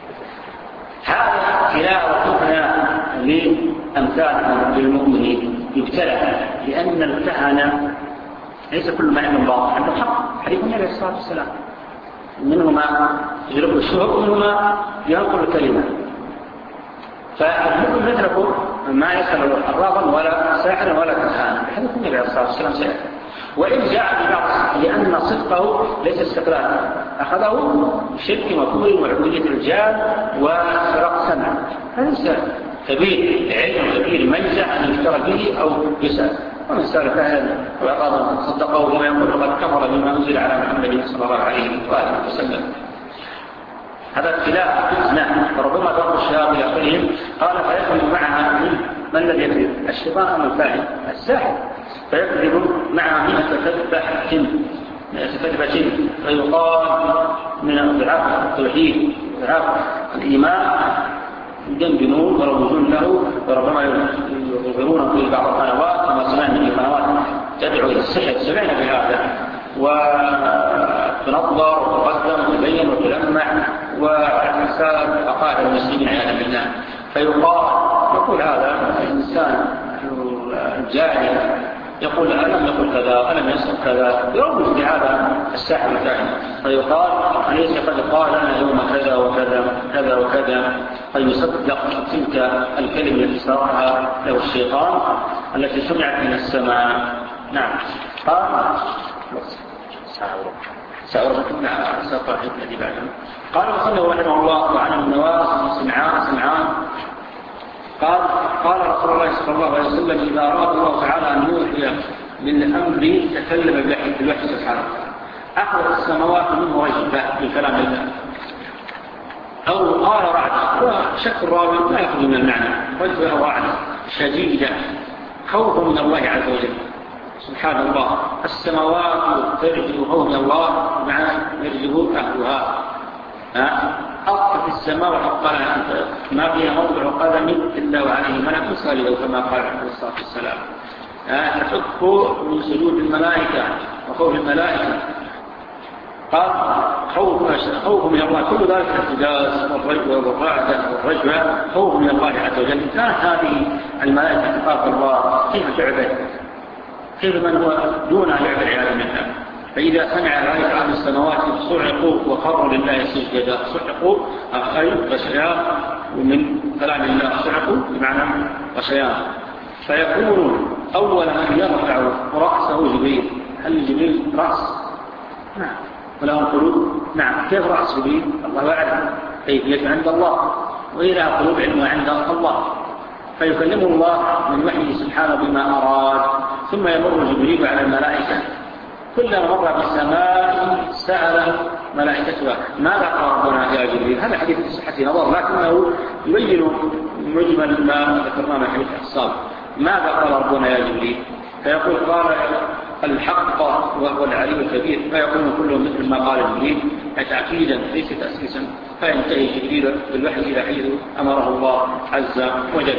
هذا تلاوة تبنى لأمثالهم للمؤمنين يبتلى، لأن الكهنة ليس كل ما عندهم باطل، عندهم حق. حديث النبي عليه الصلاة والسلام منهما يجرب الشهر ومنهما ينقل الكلمة. فالمؤمن يترك ما يسأل الرافض ولا ساحر ولا كهان، حديث النبي عليه الصلاة والسلام سيئة. وإن جاء ببعض لأن صدقه ليس استقلالا، أخذه شرك وكفر وعبودية الرجال وفراق سمع، فليس كبير علم كبير منزع أن يشترى به أو يسأل. ومن سأل كهان وقال صدقه بما يقول قد كفر بما أنزل على محمد صلى الله عليه وآله وسلم. هذا ابتلاء فتنة، فربما ترك الشهاب إلى آخرهم. قال فيكذب معها من الذي يكذب؟ الشيطان أم الفاعل؟ الساحر. فيكذب معها مئة كذبة مئة كذبة فيقال من ضعاف التوحيد ضعاف الإيمان جنب جنون وروجون له، وربما يظهرون في بعض القنوات كما سمعنا في قنوات تدعو إلى السحر، سمعنا بهذا، وتنظر وتقدم وتبين وتلمع وعلى حساب أقاعد المسلمين عياذا بالله. فيقال يقول هذا الإنسان الجاهل يقول ألم يقول كذا ألم يصف كذا، يروج بهذا الساحر الكاهن. فيقال أليس قد قال لنا يوم كذا وكذا كذا وكذا، فيصدق تلك الكلمة التي سرعها له الشيطان التي سمعت من السماء. نعم. قال سأربكم مع ساقع الذي بعدهم. قال وصلى رحمه الله وعن النواس سمعان سمعان قال قال رسول الله صلى الله عليه وسلم إذا أراد الله تعالى أن يوحي للأمر تكلم بالوحي سبحانه، أخذ السماوات منه رجفة بكلام الله، أو قال رعد، وشك الراوي لا يأخذ من المعنى، رجفة أو رعد شديدة خوف من الله عز وجل. سبحان الله، السماوات ترجف خوف من الله مع يرجف أهلها. أطف السماء وحقنا ما فيها موضع قدم إلا وعليه ملك صالح كما قال عليه الصلاة والسلام. تحك من سجود الملائكة وخوف الملائكة. قال خوف خوف من الله، كل ذلك الاحتجاز والرعدة والرجوة خوف من الله عز وجل. كانت هذه الملائكة تخاف الله كيف تعبد؟ كيف من هو دونها يعبد عياذا بالله؟ فإذا سمع ذلك عن السماوات صعقوا وخروا لله سجدا. صعقوا أي غشيان، ومن كلام الله صعقوا بمعنى غشيان. فيكون أول من يرفع رأسه جبريل. هل جبريل رأس؟ نعم. وله قلوب؟ نعم. كيف رأس جبريل؟ الله أعلم كيفية عند الله، وإلى قلوب علمه عند الله. فيكلمه الله من وحيه سبحانه بما أراد، ثم يمر جبريل على الملائكة. كلما مر بالسماء سأل ملائكتها ماذا قال ربنا يا جبريل؟ هذا حديث في صحة نظر، لكنه يبين مجمل ما ذكرناه من حديث الصالح. ماذا قال ربنا يا جبريل؟ فيقول قال الحق وهو العلي الكبير. فيقول كلهم مثل ما قال جبريل تأكيدا ليس تأسيسا. فينتهي جبريل بالوحي إلى حيث أمره الله عز وجل.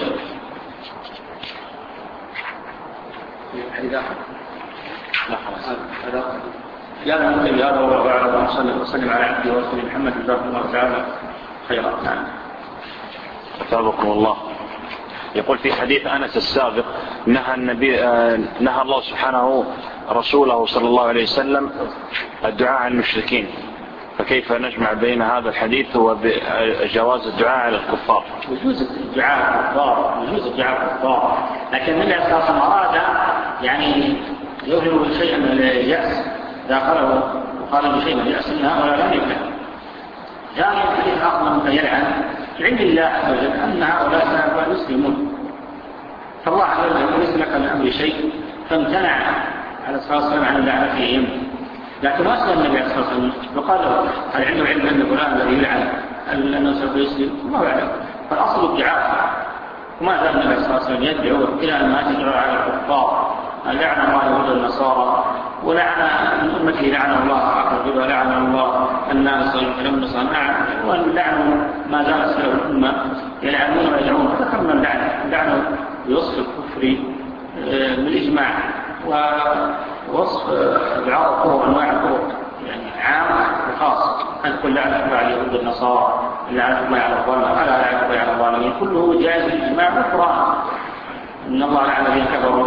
حديث آخر لا خلاص هذا يا النبي هذا والله أعلم، وصلى وسلم على عبده ورسوله محمد جزاكم الله تعالى خيرا. نعم. أثابكم الله. يقول في حديث أنس السابق نهى النبي نهى الله سبحانه رسوله صلى الله عليه وسلم الدعاء عن المشركين، فكيف نجمع بين هذا الحديث وجواز الدعاء على الكفار؟ يجوز الدعاء على الكفار، يجوز الدعاء على الكفار، لكن من أساسا أراد يعني يظهر شيئا من اليأس إذا قاله وقال بشيء من اليأس إن هؤلاء لا يفلح. جاء الحديث آخر من يلعن عند الله عز وجل أن هؤلاء سنبقى يسلمون، فالله عز وجل ليس لك من أمر شيء، فامتنع على الصلاة والسلام عن لعنتهم. لكن ما سأل النبي صلى الله عليه وسلم وقال هل عنده علم أن فلان الذي يلعن أنه سوف يسلم؟ ما يعلم. فالأصل الدعاء، وما زال النبي صلى الله عليه وسلم يدعو إلى أن ما تجرى على الكفار. لعن الله يهود النصارى، ولعن من أمته لعنه الله عقب لعن الله الناس ولم صنع، ولعنوا ما زال سلف الأمة يلعنون ويدعون. فذكرنا اللعن لعنه بوصف الكفر بالإجماع، ووصف بعض الطرق أنواع الطرق يعني عام وخاص. أن كل لعنة الله على يهود النصارى، لعنة الله على الظالمين، على لعنة الله على الظالمين، كله جائز بالإجماع والقرآن. إن الله لعن الذين كفروا.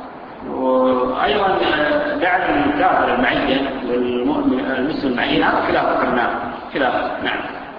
وأيضا لعن الكافر المعين والمؤمن المسلم المعين هذا خلاف النار خلاف. نعم.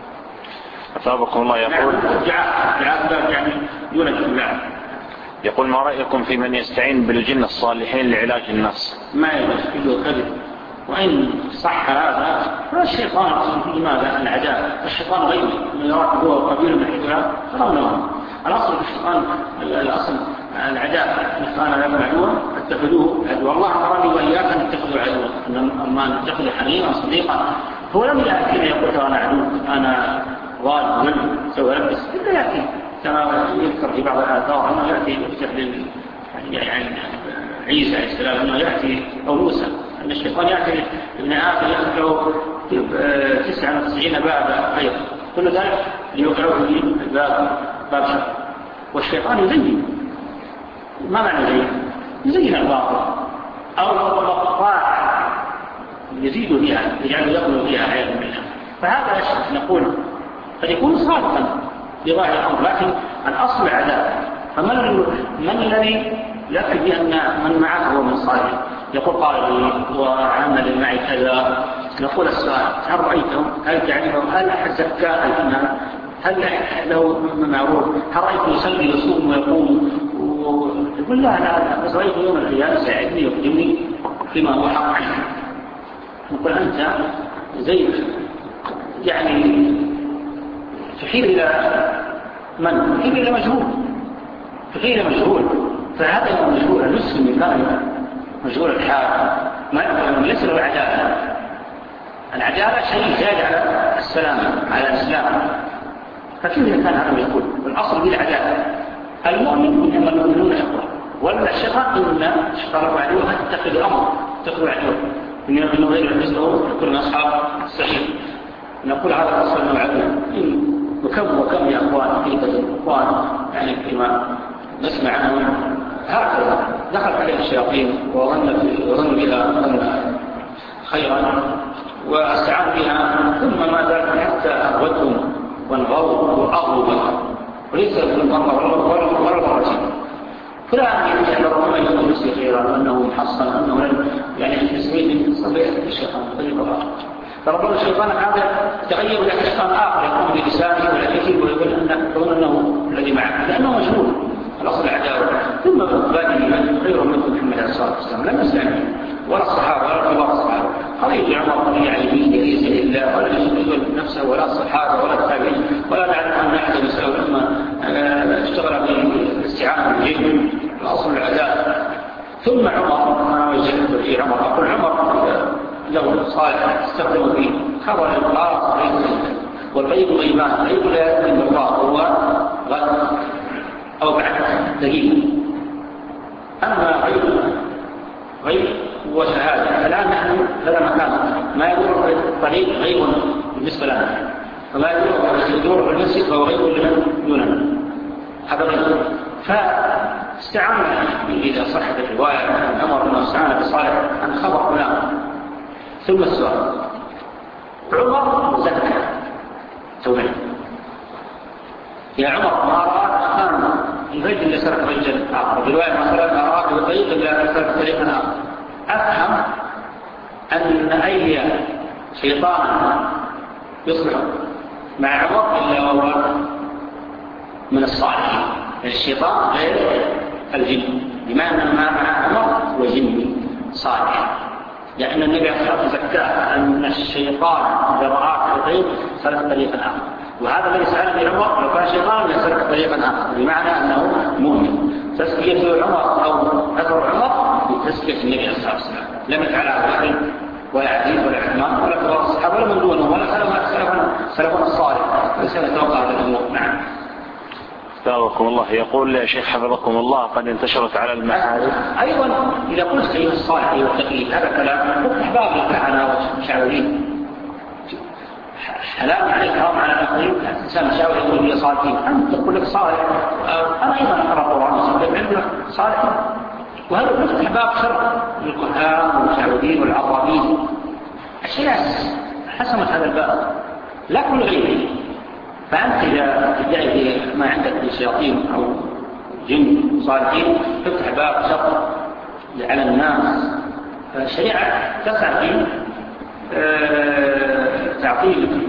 أثابكم الله. يقول يعني يولد بالله. يقول ما رأيكم في من يستعين بالجن الصالحين لعلاج الناس؟ ما يجوز كذب، وإن صح هذا فالشيطان لماذا العداء؟ الشيطان غير من يراك هو قبيل من حجرات فرونهم. الأصل في الشيطان الأصل العداء إن كان لكم عدوا اتخذوه عدوا. الله أمرني وإياك أن نتخذوا عدوا، أما نتخذ حريما صديقا. هو لم يأتي يقول أنا عدو أنا ضال من سوى لبس، إلا يأتي كما يذكر في بعض الآثار أنه يأتي يفتح يعني عيسى عليه السلام أنه يأتي أو موسى أن الشيطان يأتي ابن آدم يفتح تسعة وتسعين بابا خير كل ذلك ليوقعوه في باب باب شر. والشيطان يزين. ما معنى يزين؟ يزين الباطل أو الطاعة يزيد فيها يجعل يقبل فيها عياذا بالله. فهذا نقول قد يكون صادقا بظاهر الأمر، لكن الأصل عداء. فمن من الذي يكفي بأن من معه هو من صالح يقول قال لي وعمل معي كذا؟ نقول السؤال هل رأيتهم؟ هل تعرفهم؟ هل أحد زكاه الإيمان؟ هل له معروف؟ هل رأيته يصلي يصوم ويقوم؟ يقول لا لا بس رأيته يوم القيامة ساعدني يخدمني فيما هو حق عنه. نقول أنت زي يعني تحيل إلى من؟ تحيل إلى مجهول تحيل إلى مجهول فهذا هو مجهول المسلم كان مجهول الحال ما ليس له عدالة. العدالة شيء زاد على السلام على الإسلام. فكيف كان هذا مجهول؟ والأصل بالعدالة المؤمن إنما المؤمنون إخوة ولا الشيطان إن الشيطان وعدوه تتخذ أمر تتخذ عدوه إنه غير المسلم يكون أصحاب السعيد. نقول هذا الأصل أنه عدوه. وكم وكم يا أخوان في الأخوان يعني فيما نسمع عنهم هكذا دخل عليه الشياطين وظن وظن بها ظن خيرا واستعان بها ثم ما ذلك حتى أغوتهم وانغروا وأغروا بها وليس بالمرة ولا مرتين. فلا يعتبر ما يكون نفسه خيرا أنه محصن أنه يعني تسميه صبيح الشيطان طريقة آخر. فربما الشيطان هذا تغير إلى شيطان آخر يقوم بلسانه ولحيته ويقول أنه أنه الذي معه لأنه مجهول الأصل العداوة. ثم باقي خير منكم محمد عليه الصلاة والسلام لم يسلم ولا الصحابة ولا كبار الصحابة. قضية عمر قضية علمية ليس إلا ولا يشغل نفسه ولا الصحابة ولا التابعين ولا نعلم أن أحد يسأل لما اشتغل بالاستعانة بالجن الأصل العداوة. ثم عمر أنا وجدت في عمر أقول عمر له صالح استخدموا فيه خبر الغار والغيب غيبان. غيب لا يكون بالغار هو غد أو بعد دقيقة. أما غيب غيب هو شهادة. الآن نحن هذا مكان ما يدور في الطريق غيب بالنسبة لنا وما يدور في المسجد فهو غيب لمن دوننا هذا غيب. فاستعان إذا صحت الرواية عمر أنه استعان بصالح عن خبر فلان. ثم السؤال عمر زكى توبين يا عمر ما أراد أخان الرجل اللي سرق رجل آخر برواية مثلا أراد بالطريق اللي سرق طريقا آخر. أفهم أن أي شيطان يصلح مع عمر إلا هو من الصالحين. الشيطان غير الجن بمعنى ما مع عمر هو جن صالح لأن النبي صلى الله عليه وسلم زكاه أن الشيطان برآك الغيب سلك طريقا آخر. وهذا الذي سأل به عمر لو كان شيطان يسلك طريقا آخر بمعنى أنه مؤمن. تزكية عمر أو أثر عمر بتزكية النبي صلى الله عليه وسلم لم يفعل أحد ولا عزيز ولا عثمان ولا كبار الصحابة ولا من دونهم ولا سلفنا الصالح ليس يتوقع هذا الأمور. نعم. أثابكم الله. يقول يا شيخ حفظكم الله قد انتشرت على المعارف أيضا إذا قلت أيها الصالح والتقليد هذا كلام فتح باب الكهنة والمشاورين حلال عليك حرام على الآخرين. الإنسان مشاور يقول لي صالحين أنت تقول لك صالح أنا أيضا أقرأ القرآن وصلت عندنا صالحين وهذا فتح باب شر للكهان والمشاورين والعرابين. أشياء حسمت هذا الباب لا كل غيره. فأنت إذا تدعي ما عندك من شياطين أو جن صالحين تفتح باب شر على الناس. فالشريعة تسعى في تعطيل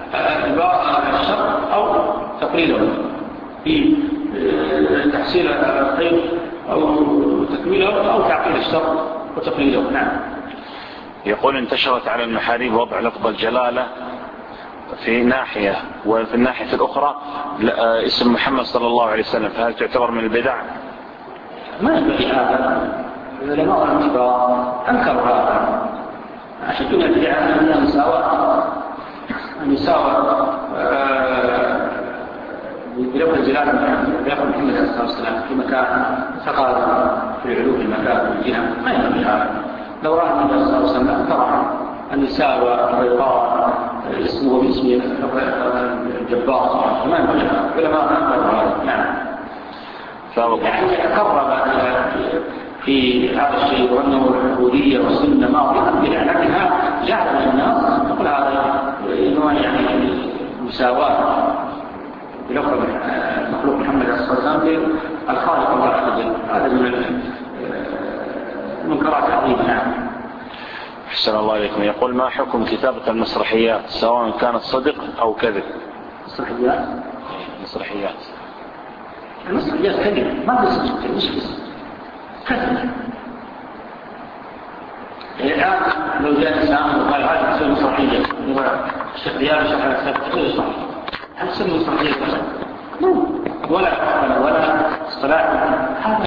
الشر أو تقليله، في تحصيل الخير أو تكميله أو تعطيل الشر وتقليله. نعم. يقول انتشرت على المحاريب وضع لفظ الجلالة في ناحية، وفي الناحية الأخرى اسم محمد صلى الله عليه وسلم، فهل تعتبر من البدع؟ ما ينبغي هذا. العلماء والكبار أنكروا هذا. أشد من البدع أن المساواة المساواة بلفظ الجلالة بلفظ محمد صلى الله عليه وسلم في مكان تقارب في العلو في المكان في الجهة، ما ينبغي هذا. لو رأى النبي صلى الله عليه وسلم أنكره أن يساوى الرضا اسمه باسم الجبار، ما ينبغي هذا. العلماء أنكروا هذا. نعم. يعني تقرب في هذا الشيء وأنه العبودية والسنة ماضية، لكنها جعل الناس يقول هذا نوع يعني مساواة بلفظ مخلوق محمد صلى الله عليه وسلم الخالق الله عز وجل. هذا من المنكرات العظيمة. نعم. أحسن الله عليكم. يقول ما حكم كتابة المسرحيات سواء كانت صدق أو كذب؟ مسرحيات مسرحيات المسرحيات كذب، ما بيصدق كذب، مش بس كذب. الآن لو جاء إنسان وقال هذه تسمى مسرحية، الشيخ دياب شرح الكتاب صحيح، هل تسمى مسرحية كذب؟ ولا ولا اصطلاح هذا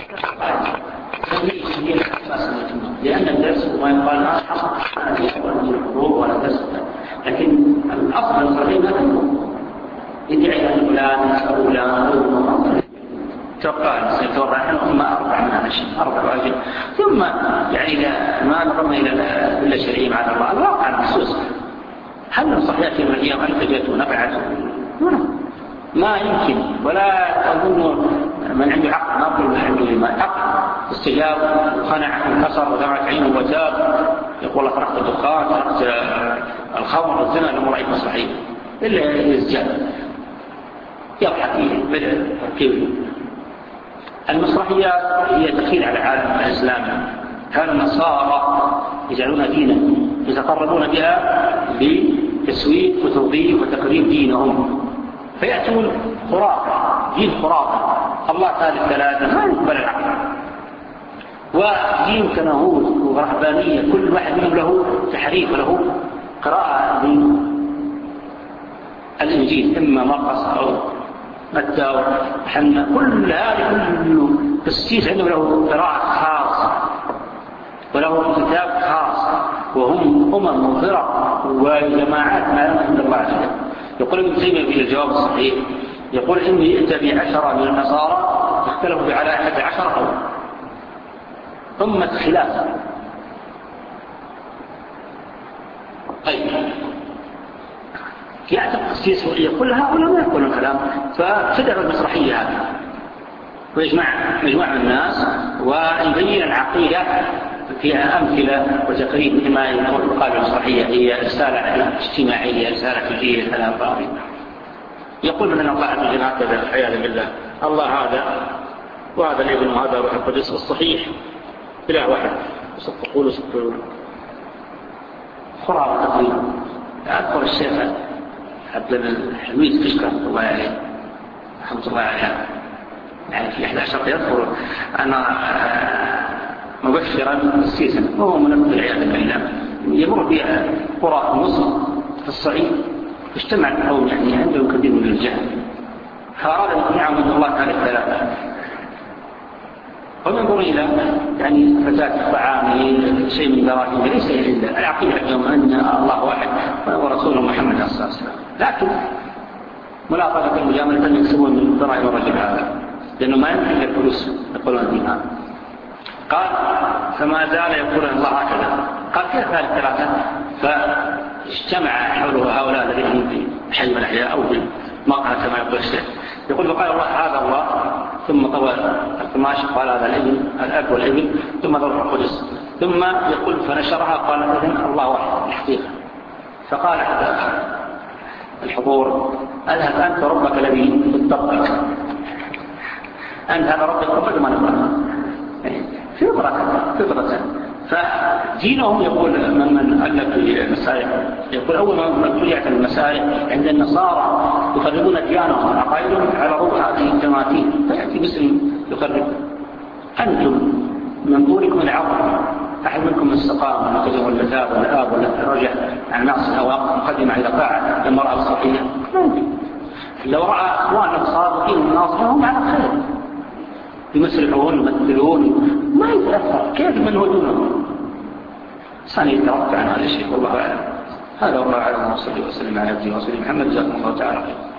كذب. لأن الدرس ما يقال لا هذه الحروب ولا درس، لكن الأصل المسرحية ما تكون يدعي أن فلان يسأل فلان توقع سيتوقع نحن ثم أربع من هذا الشيء أربع واجب، ثم يعني إذا ما نظرنا إلى إلا شرعي مع الله الواقع المحسوس. هل المسرحيات يوم الأيام أنتجت ونفعت؟ ما يمكن. ولا أظن من عنده عقل، ما أقول من عنده ما عقل استجاب وخنع وكسر ودمعت عينه وتاب يقول لك تركت الدخان تركت الخمر والزنا لما رأيت مسرحية إلا يزجاد يضحك بدأ كيف. المسرحيات هي دخيل على العالم الإسلامي. كان النصارى يجعلون دينا يتقربون بها بتسويق وتوظيف وتقريب دينهم، فيأتون خرافة، دين خرافة، الله ثالث ثلاثة، ما يقبل العقل، ودين كنهوض ورهبانية، كل واحد منهم له تحريف وله قراءة للإنجيل، إما مرقس أو متى أو حنا، كل هذا كله تسجيل عنده له قراءة خاصة وله كتاب خاص، وهم أمم وفرق وجماعات ما لم عند الله عز وجل. يقول ابن تيمية في الجواب الصحيح، يقول إني إنت بعشرة من النصارى اختلفوا على أحد عشر قول، أمة خلاف. طيب يعتقد تسيس يقول هؤلاء ما يقولون كلام، فتدعو المسرحية هذه ويجمع مجموعة من الناس ويبين العقيدة فيها أمثلة وتقريب مثل ما يقال المسرحية هي رسالة اجتماعية، رسالة فكرية، كلام فاضي. يقول من الله عز وجل هكذا عياذا بالله، الله هذا وهذا الابن وهذا روح القدس، الصحيح إله واحد، وصدقوا له صدقوا له خرافة تقريبا. أذكر الشيخ عبد الحميد كشكر الله عليه رحمة الله عليه، يعني في إحدى عشر يذكر أنا مبشرا سيسا وهو منفذ العياذ بالله يمر بها قرى مصر في الصعيد، اجتمع القوم يعني عندهم كثير من الجهل، فأراد أن يقنعهم أن الله تعالى ثلاثة، هم ينظرون إلى يعني فتاة الطعام شيء من دراهم، ليس إلا العقيدة عندهم أن الله واحد ورسوله محمد صلى الله عليه وسلم، لكن ملاقبة المجاملة أن يكسبون من دراهم الرجل هذا لأنه ما يمكن الفلوس يقولون الدينار. قال فما زال يقول الله هكذا. قال كيف هذه الثلاثة؟ فاجتمع حوله هؤلاء الذين في حي من الأحياء أو في مقهى كما يقول الشيخ، يقول فقال الله هذا الله، ثم طوى القماش قال هذا الابن الأب والابن، ثم ضرب القدس، ثم يقول فنشرها قال إذن الله واحد الحقيقة. فقال الحضور اذهب أنت ربك الذي اتقك، أنت هذا ربك قبل ما نبغى فطرة فطرة. فدينهم يقول من من ألف في المسائل يقول أول ما ابتدعت المسائل عند النصارى يخربون ديانهم وعقائدهم على ضوء هذه التماثيل، فيأتي مسلم يخرب. أنتم من دونكم العظم، أحد منكم استقام ولا ولا تاب ولا آب ولا رجع عن ناصها وقدم إلى قاعة لما رأى الصحيح. لو رأى أخواننا الصادقين والناصحين هم على خير، يمسرحون يمثلون ما يتأثر. كيف من هو دونهم؟ ثاني يتوقع عن هذا الشيء والله أعلم. هذا والله أعلم. وصلي وسلم على عبده ورسوله محمد جزاكم الله تعالى خير.